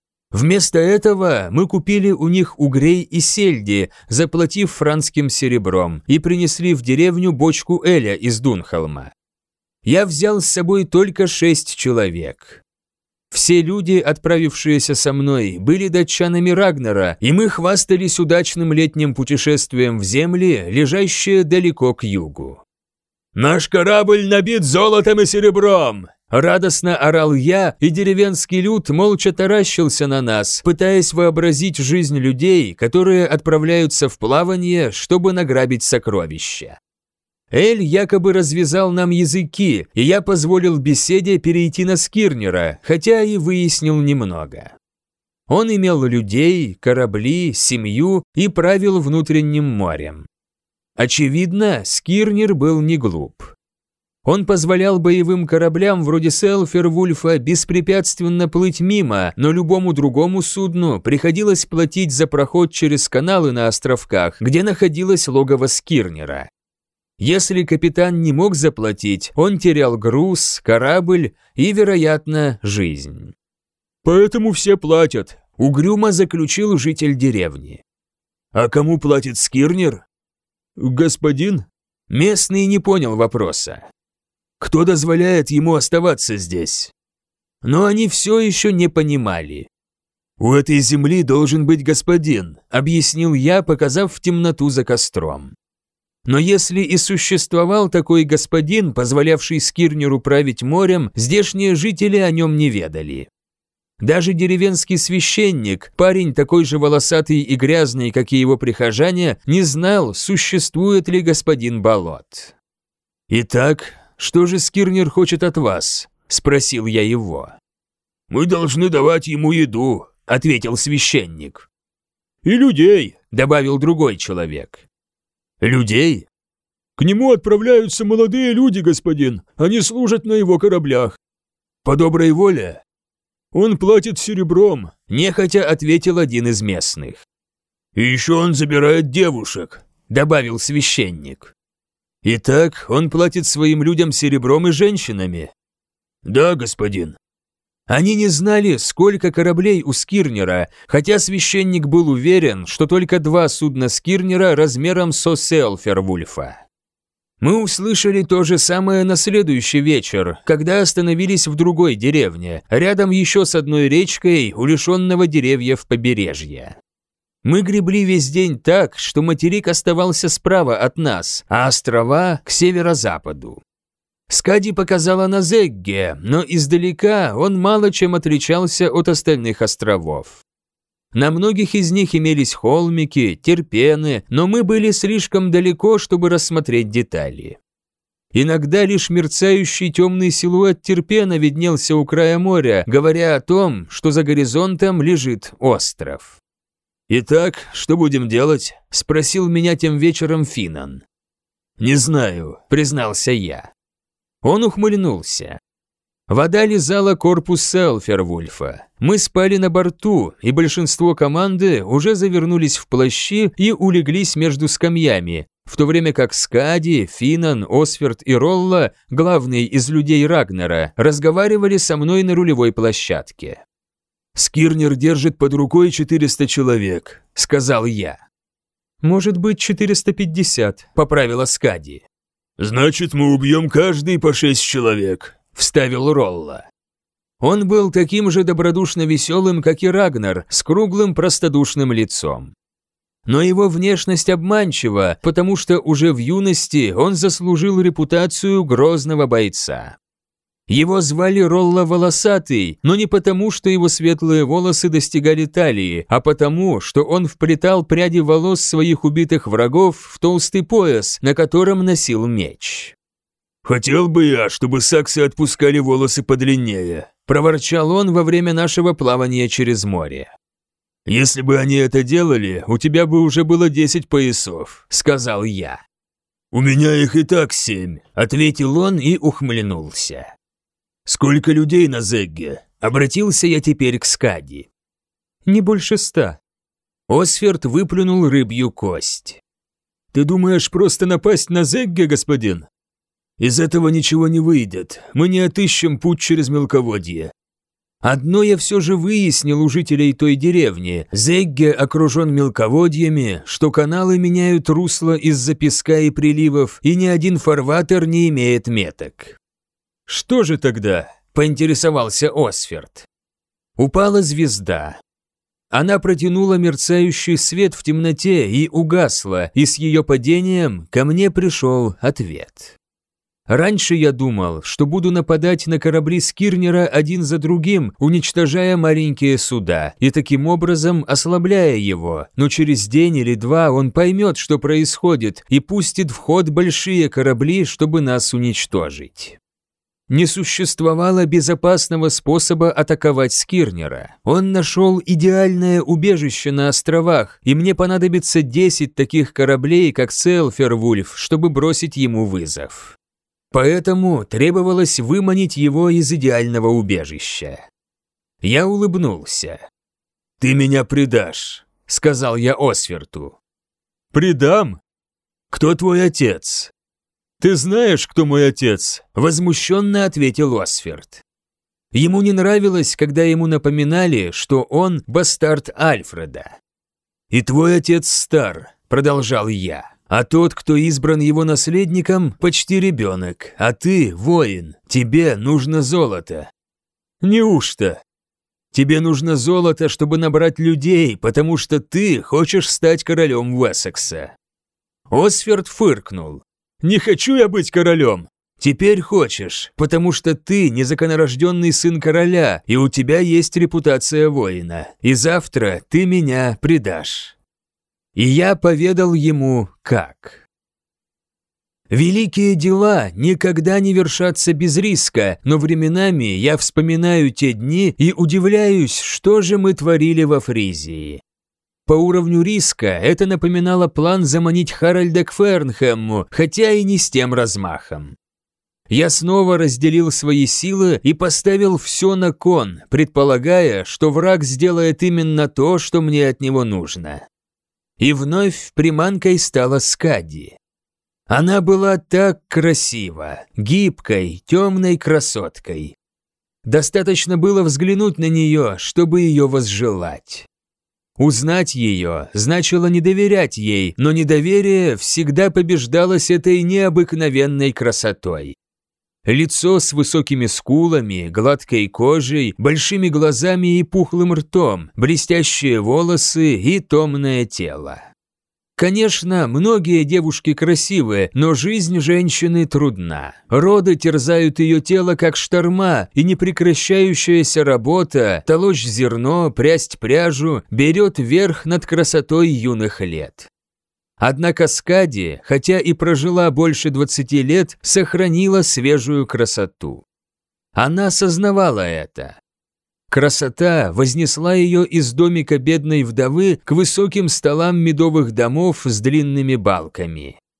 Вместо этого мы купили у них угрей и сельди, заплатив франкским серебром, и принесли в деревню бочку эля из Дунхолма. Я взял с собой только 6 человек. Все люди, отправившиеся со мной, были датчанами Рагнара, и мы хвастались удачным летним путешествием в земли, лежащие далеко к югу. «Наш корабль набит золотом и серебром!» Радостно орал я, и деревенский люд молча таращился на нас, пытаясь вообразить жизнь людей, которые отправляются в плавание, чтобы награбить сокровища. Эль якобы развязал нам языки, и я позволил беседе перейти на Скирнера, хотя и выяснил немного. Он имел людей, корабли, семью и правил внутренним морем. Очевидно, Скирнер был не глуп. Он позволял боевым кораблям вроде Селфервульфа беспрепятственно плыть мимо, но любому другому судну приходилось платить за проход через каналы на островках, где находилось логово Скирнера. Если капитан не мог заплатить, он терял груз, корабль и, вероятно, жизнь. «Поэтому все платят», – угрюмо заключил житель деревни. «А кому платит Скирнер?» «Господин?» Местный не понял вопроса. «Кто дозволяет ему оставаться здесь?» Но они все еще не понимали. «У этой земли должен быть господин», – объяснил я, показав в темноту за костром. Но если и существовал такой господин, позволявший Скирнеру править морем, здешние жители о нем не ведали. Даже деревенский священник, парень такой же волосатый и грязный, как и его прихожане, не знал, существует ли господин Болот. «Итак, что же Скирнер хочет от вас?» – спросил я его. «Мы должны давать ему еду», – ответил священник. «И людей», – добавил другой человек. «Людей? К нему отправляются молодые люди, господин. Они служат на его кораблях». «По доброй воле?» «Он платит серебром», – нехотя ответил один из местных. «И еще он забирает девушек», – добавил священник. «Итак, он платит своим людям серебром и женщинами?» «Да, господин». Они не знали, сколько кораблей у Скирнера, хотя священник был уверен, что только 2 судна Скирнера размером со Селфервульфа. Мы услышали то же самое на следующий вечер, когда остановились в другой деревне, рядом еще с одной речкой у лишенного деревьев побережья. Мы гребли весь день так, что материк оставался справа от нас, а острова – к северо-западу. Скади показала на Зегге, но издалека он мало чем отличался от остальных островов. На многих из них имелись холмики, терпены, но мы были слишком далеко, чтобы рассмотреть детали. Иногда лишь мерцающий темный силуэт терпена виднелся у края моря, говоря о том, что за горизонтом лежит остров. «Итак, что будем делать?» – спросил меня тем вечером Финан. «Не знаю», – признался я. Он ухмыльнулся. Вода лизала корпус Селфервульфа. Мы спали на борту, и большинство команды уже завернулись в плащи и улеглись между скамьями, в то время как Скади, Финан, Осверт и Ролла, главные из людей Рагнера, разговаривали со мной на рулевой площадке. «Скирнер держит под рукой 400 человек», — сказал я. «Может быть, 450», — поправила Скади. «Значит, мы убьем каждый по 6 человек», — вставил Ролла. Он был таким же добродушно веселым, как и Рагнар, с круглым простодушным лицом. Но его внешность обманчива, потому что уже в юности он заслужил репутацию грозного бойца. Его звали Ролла Волосатый, но не потому, что его светлые волосы достигали талии, а потому, что он вплетал пряди волос своих убитых врагов в толстый пояс, на котором носил меч. «Хотел бы я, чтобы саксы отпускали волосы подлиннее», – проворчал он во время нашего плавания через море. «Если бы они это делали, у тебя бы уже было 10 поясов», – сказал я. «У меня их и так 7», – ответил он и ухмыльнулся. «Сколько людей на Зегге?» – обратился я теперь к Скади. «Не больше 100». Осферд выплюнул рыбью кость. «Ты думаешь просто напасть на Зегге, господин?» «Из этого ничего не выйдет, мы не отыщем путь через мелководье». Одно я все же выяснил у жителей той деревни. Зегге окружен мелководьями, что каналы меняют русло из-за песка и приливов, и ни один фарватер не имеет меток. «Что же тогда?» – поинтересовался Осферд. Упала звезда. Она протянула мерцающий свет в темноте и угасла, и с ее падением ко мне пришел ответ. Раньше я думал, что буду нападать на корабли Скирнера один за другим, уничтожая маленькие суда, и таким образом ослабляя его, но через день или два он поймет, что происходит, и пустит в ход большие корабли, чтобы нас уничтожить. Не существовало безопасного способа атаковать Скирнера. Он нашел идеальное убежище на островах, и мне понадобится 10 таких кораблей, как Селфервульф, чтобы бросить ему вызов. Поэтому требовалось выманить его из идеального убежища. Я улыбнулся. «Ты меня предашь», — сказал я Осверту. «Предам? Кто твой отец?» «Ты знаешь, кто мой отец?» – возмущенно ответил Осферд. Ему не нравилось, когда ему напоминали, что он бастард Альфреда. «И твой отец стар», – продолжал я, – «а тот, кто избран его наследником, почти ребенок, а ты – воин, тебе нужно золото». «Неужто?» «Тебе нужно золото, чтобы набрать людей, потому что ты хочешь стать королем Уэссекса». Осферд фыркнул. «Не хочу я быть королем!» «Теперь хочешь, потому что ты незаконорожденный сын короля, и у тебя есть репутация воина, и завтра ты меня предашь». И я поведал ему, как. Великие дела никогда не вершатся без риска, но временами я вспоминаю те дни и удивляюсь, что же мы творили во Фризии. По уровню риска это напоминало план заманить Харальда к Фернхэму, хотя и не с тем размахом. Я снова разделил свои силы и поставил все на кон, предполагая, что враг сделает именно то, что мне от него нужно. И вновь приманкой стала Скади. Она была так красива, гибкой, темной красоткой. Достаточно было взглянуть на нее, чтобы ее возжелать. Узнать ее значило не доверять ей, но недоверие всегда побеждалось этой необыкновенной красотой. Лицо с высокими скулами, гладкой кожей, большими глазами и пухлым ртом, блестящие волосы и томное тело. Конечно, многие девушки красивые, но жизнь женщины трудна. Роды терзают ее тело как шторма, и непрекращающаяся работа, толочь зерно, прясть пряжу, берет верх над красотой юных лет. Однако Скади, хотя и прожила больше 20 лет, сохранила свежую красоту. Она осознавала это. Красота вознесла ее из домика бедной вдовы к высоким столам медовых домов с длинными балками.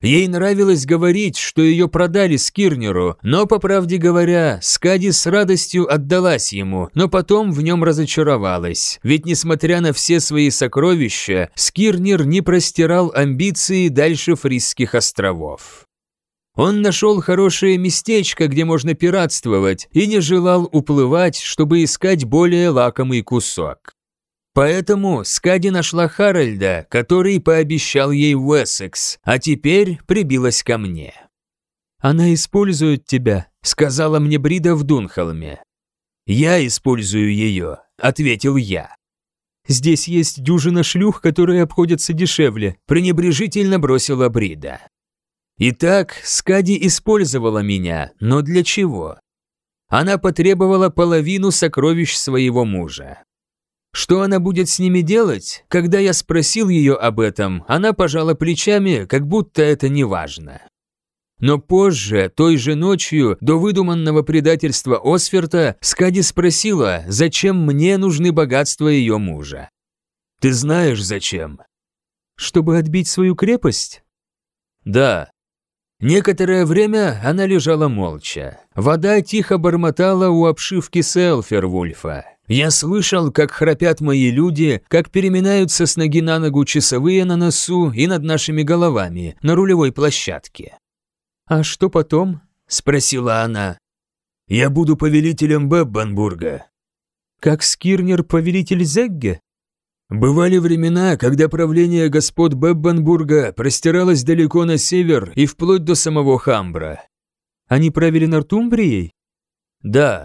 Ей нравилось говорить, что ее продали Скирнеру, но, по правде говоря, Скади с радостью отдалась ему, но потом в нем разочаровалась, ведь, несмотря на все свои сокровища, Скирнер не простирал амбиции дальше Фрисских островов. Он нашел хорошее местечко, где можно пиратствовать, и не желал уплывать, чтобы искать более лакомый кусок. Поэтому Скади нашла Харальда, который пообещал ей Уэссекс, а теперь прибилась ко мне. «Она использует тебя», — сказала мне Брида в Дунхолме. «Я использую ее», — ответил я. «Здесь есть дюжина шлюх, которые обходятся дешевле», — пренебрежительно бросила Брида. Итак, Скади использовала меня, но для чего? Она потребовала половину сокровищ своего мужа. Что она будет с ними делать? Когда я спросил ее об этом, она пожала плечами, как будто это не важно. Но позже, той же ночью, до выдуманного предательства Осферта, Скади спросила, зачем мне нужны богатства ее мужа. «Ты знаешь, зачем?» «Чтобы отбить свою крепость?» «Да». Некоторое время она лежала молча. Вода тихо бормотала у обшивки Селфервульфа. Я слышал, как храпят мои люди, как переминаются с ноги на ногу часовые на носу и над нашими головами, на рулевой площадке. «А что потом?» – спросила она. «Я буду повелителем Беббенбурга». «Как Скирнер повелитель Зегге?» Бывали времена, когда правление господ Беббенбурга простиралось далеко на север и вплоть до самого Хамбра. Они правили Нортумбрией? Да.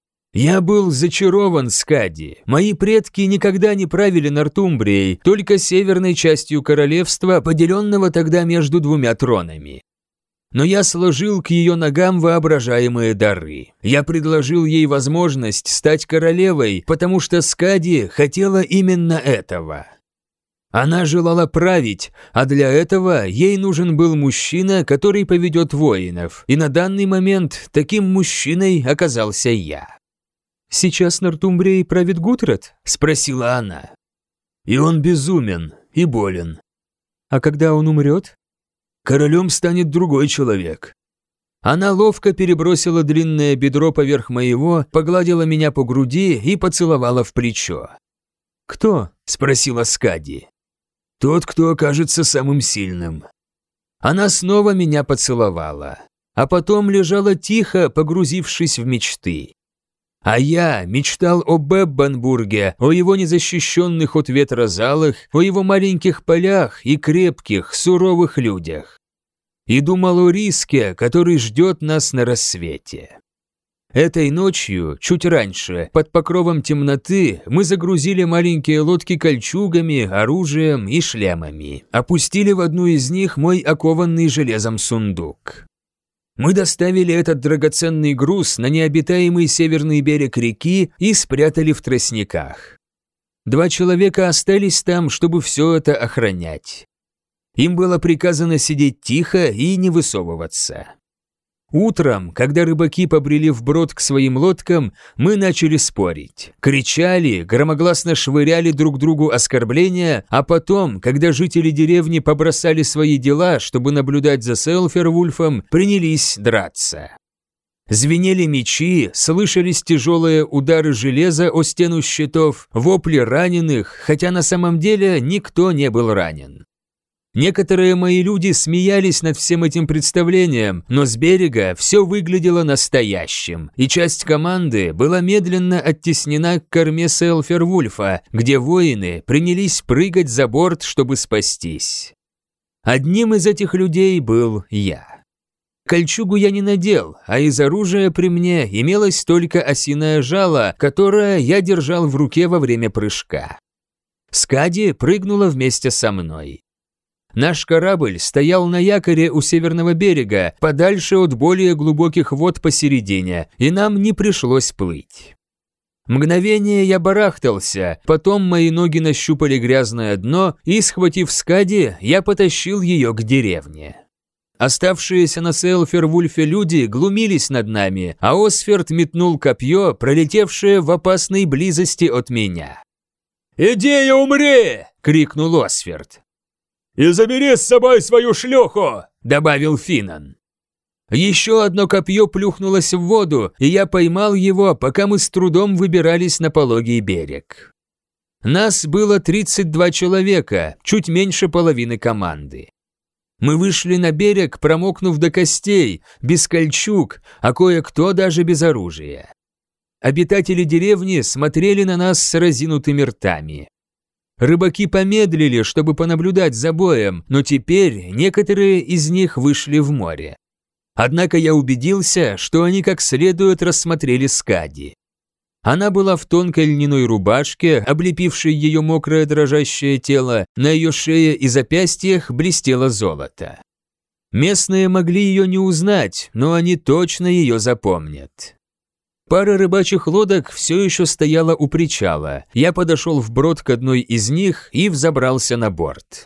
Я был зачарован Скади. Мои предки никогда не правили Нортумбрией, только северной частью королевства, поделенного тогда между двумя тронами. Но я сложил к ее ногам воображаемые дары. Я предложил ей возможность стать королевой, потому что Скади хотела именно этого. Она желала править, а для этого ей нужен был мужчина, который поведет воинов, и на данный момент таким мужчиной оказался я. «Сейчас Нортумбрией правит Гутред?» – спросила она. «И он безумен, и болен». «А когда он умрет?» «Королем станет другой человек». Она ловко перебросила длинное бедро поверх моего, погладила меня по груди и поцеловала в плечо. «Кто?» – спросила Скади. «Тот, кто окажется самым сильным». Она снова меня поцеловала, а потом лежала тихо, погрузившись в мечты. А я мечтал о Беббенбурге, о его незащищенных от ветра залах, о его маленьких полях и крепких, суровых людях. И думал о риске, который ждет нас на рассвете. Этой ночью, чуть раньше, под покровом темноты, мы загрузили маленькие лодки кольчугами, оружием и шлемами. Опустили в одну из них мой окованный железом сундук. Мы доставили этот драгоценный груз на необитаемый северный берег реки и спрятали в тростниках. 2 человека остались там, чтобы все это охранять. Им было приказано сидеть тихо и не высовываться. Утром, когда рыбаки побрели вброд к своим лодкам, мы начали спорить. Кричали, громогласно швыряли друг другу оскорбления, а потом, когда жители деревни побросали свои дела, чтобы наблюдать за Селфервульфом, принялись драться. Звенели мечи, слышались тяжелые удары железа о стену щитов, вопли раненых, хотя на самом деле никто не был ранен. Некоторые мои люди смеялись над всем этим представлением, но с берега все выглядело настоящим, и часть команды была медленно оттеснена к корме Селфервульфа, где воины принялись прыгать за борт, чтобы спастись. Одним из этих людей был я. Кольчугу я не надел, а из оружия при мне имелось только осиное жало, которое я держал в руке во время прыжка. Скади прыгнула вместе со мной. Наш корабль стоял на якоре у северного берега, подальше от более глубоких вод посередине, и нам не пришлось плыть. Мгновение я барахтался, потом мои ноги нащупали грязное дно, и, схватив Скади, я потащил ее к деревне. Оставшиеся на Селфервульфе люди глумились над нами, а Осферт метнул копье, пролетевшее в опасной близости от меня. «Иди и умри!» – крикнул Осферт. «И забери с собой свою шлюху!» – добавил Финан. Еще одно копье плюхнулось в воду, и я поймал его, пока мы с трудом выбирались на пологий берег. Нас было 32 человека, чуть меньше половины команды. Мы вышли на берег, промокнув до костей, без кольчуг, а кое-кто даже без оружия. Обитатели деревни смотрели на нас с разинутыми ртами. Рыбаки помедлили, чтобы понаблюдать за боем, но теперь некоторые из них вышли в море. Однако я убедился, что они как следует рассмотрели Скади. Она была в тонкой льняной рубашке, облепившей ее мокрое дрожащее тело, на ее шее и запястьях блестело золото. Местные могли ее не узнать, но они точно ее запомнят. Пара рыбачьих лодок все еще стояла у причала. Я подошел вброд к одной из них и взобрался на борт.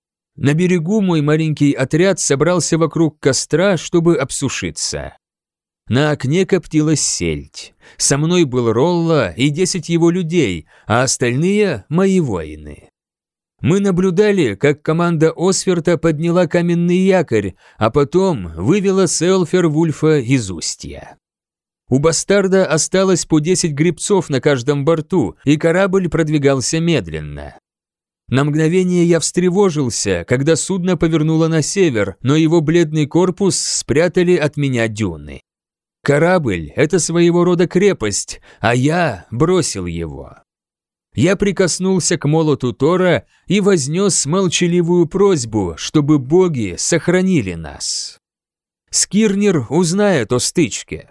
На берегу мой маленький отряд собрался вокруг костра, чтобы обсушиться. На окне коптилась сельдь. Со мной был Ролла и 10 его людей, а остальные – мои воины. Мы наблюдали, как команда Осверта подняла каменный якорь, а потом вывела Сеолфер-Вульфа из устья. У бастарда осталось по 10 гребцов на каждом борту, и корабль продвигался медленно. На мгновение я встревожился, когда судно повернуло на север, но его бледный корпус спрятали от меня дюны. Корабль – это своего рода крепость, а я бросил его. Я прикоснулся к молоту Тора и вознес молчаливую просьбу, чтобы боги сохранили нас. Скирнир узнает о стычке.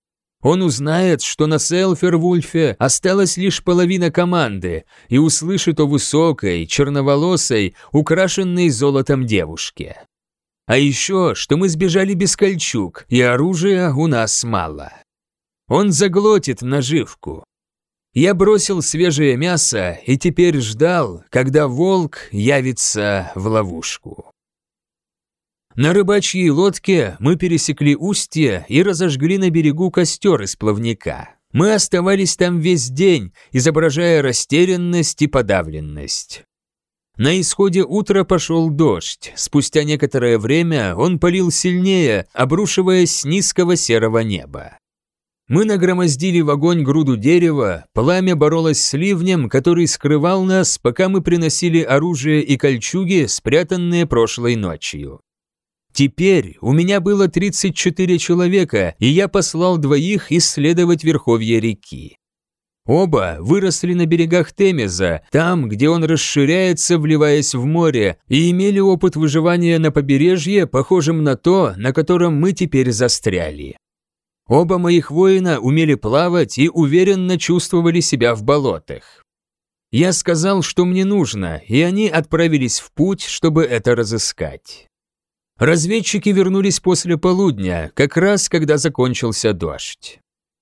Он узнает, что на Сеолфер-Вульфе осталась лишь половина команды, и услышит о высокой, черноволосой, украшенной золотом девушке. А еще, что мы сбежали без кольчуг, и оружия у нас мало. Он заглотит наживку. Я бросил свежее мясо и теперь ждал, когда волк явится в ловушку. На рыбачьей лодке мы пересекли устье и разожгли на берегу костер из плавника. Мы оставались там весь день, изображая растерянность и подавленность. На исходе утра пошел дождь. Спустя некоторое время он полил сильнее, обрушиваясь с низкого серого неба. Мы нагромоздили в огонь груду дерева, пламя боролось с ливнем, который скрывал нас, пока мы приносили оружие и кольчуги, спрятанные прошлой ночью. Теперь у меня было 34 человека, и я послал 2 исследовать верховье реки. Оба выросли на берегах Темеза, там, где он расширяется, вливаясь в море, и имели опыт выживания на побережье, похожем на то, на котором мы теперь застряли. Оба моих воина умели плавать и уверенно чувствовали себя в болотах. Я сказал, что мне нужно, и они отправились в путь, чтобы это разыскать. Разведчики вернулись после полудня, как раз когда закончился дождь.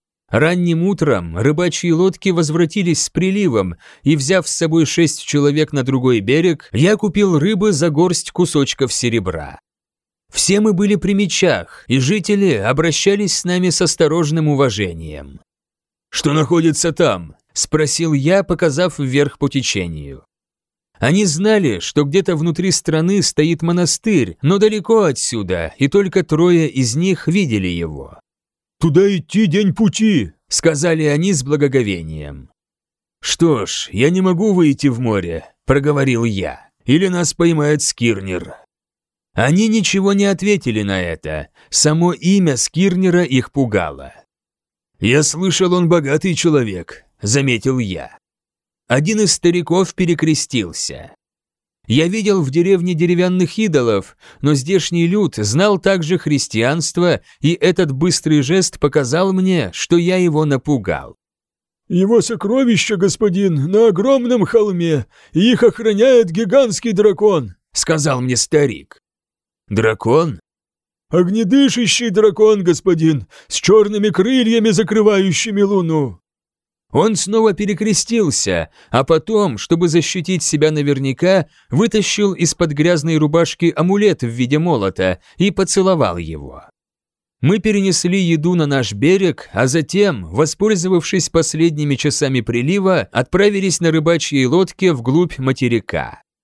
Ранним утром рыбачьи лодки возвратились с приливом, и, взяв с собой 6 человек на другой берег, я купил рыбы за горсть кусочков серебра. Все мы были при мечах, и жители обращались с нами с осторожным уважением. «Что находится там?» – спросил я, показав вверх по течению. Они знали, что где-то внутри страны стоит монастырь, но далеко отсюда, и только 3 из них видели его. «Туда идти день пути», – сказали они с благоговением. «Что ж, я не могу выйти в море», – проговорил я, – «или нас поймает Скирнир». Они ничего не ответили на это, само имя Скирнира их пугало. «Я слышал, он богатый человек», – заметил я. Один из стариков перекрестился. Я видел в деревне деревянных идолов, но здешний люд знал также христианство, и этот быстрый жест показал мне, что я его напугал. «Его сокровища, господин, на огромном холме, и их охраняет гигантский дракон», — сказал мне старик. «Дракон?» «Огнедышащий дракон, господин, с черными крыльями, закрывающими луну». Он снова перекрестился, а потом, чтобы защитить себя наверняка, вытащил из-под грязной рубашки амулет в виде молота и поцеловал его. Мы перенесли еду на наш берег, а затем, воспользовавшись последними часами прилива, отправились на рыбачьей лодке вглубь материка.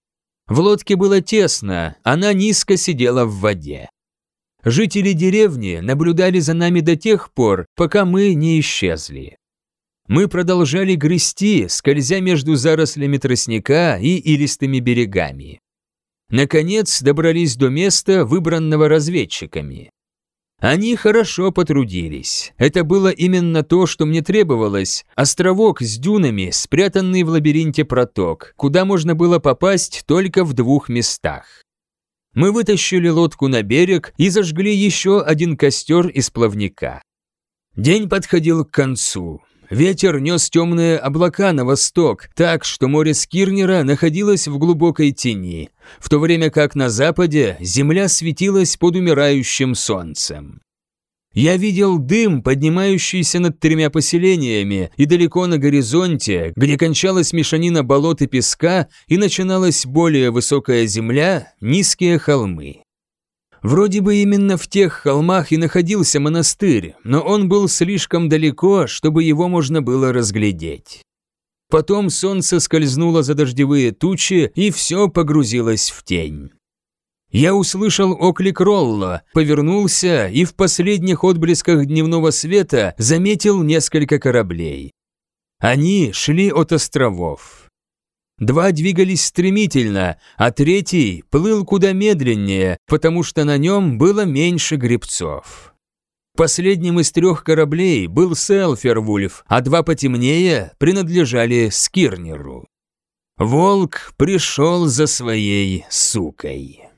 В лодке было тесно, она низко сидела в воде. Жители деревни наблюдали за нами до тех пор, пока мы не исчезли. Мы продолжали грести, скользя между зарослями тростника и илистыми берегами. Наконец добрались до места, выбранного разведчиками. Они хорошо потрудились. Это было именно то, что мне требовалось. Островок с дюнами, спрятанный в лабиринте проток, куда можно было попасть только в 2 местах. Мы вытащили лодку на берег и зажгли еще один костер из плавника. День подходил к концу. Ветер нес темные облака на восток, так что море Скирнера находилось в глубокой тени, в то время как на западе земля светилась под умирающим солнцем. Я видел дым, поднимающийся над 3 поселениями, и далеко на горизонте, где кончалась мешанина болот и песка и начиналась более высокая земля, низкие холмы. Вроде бы именно в тех холмах и находился монастырь, но он был слишком далеко, чтобы его можно было разглядеть. Потом солнце скользнуло за дождевые тучи, и все погрузилось в тень. Я услышал оклик Ролло, повернулся и в последних отблесках дневного света заметил несколько кораблей. Они шли от островов. 2 двигались стремительно, а 3 плыл куда медленнее, потому что на нем было меньше гребцов. Последним из 3 кораблей был Селфервульф, а 2 потемнее принадлежали Скирнеру. Волк пришел за своей сукой.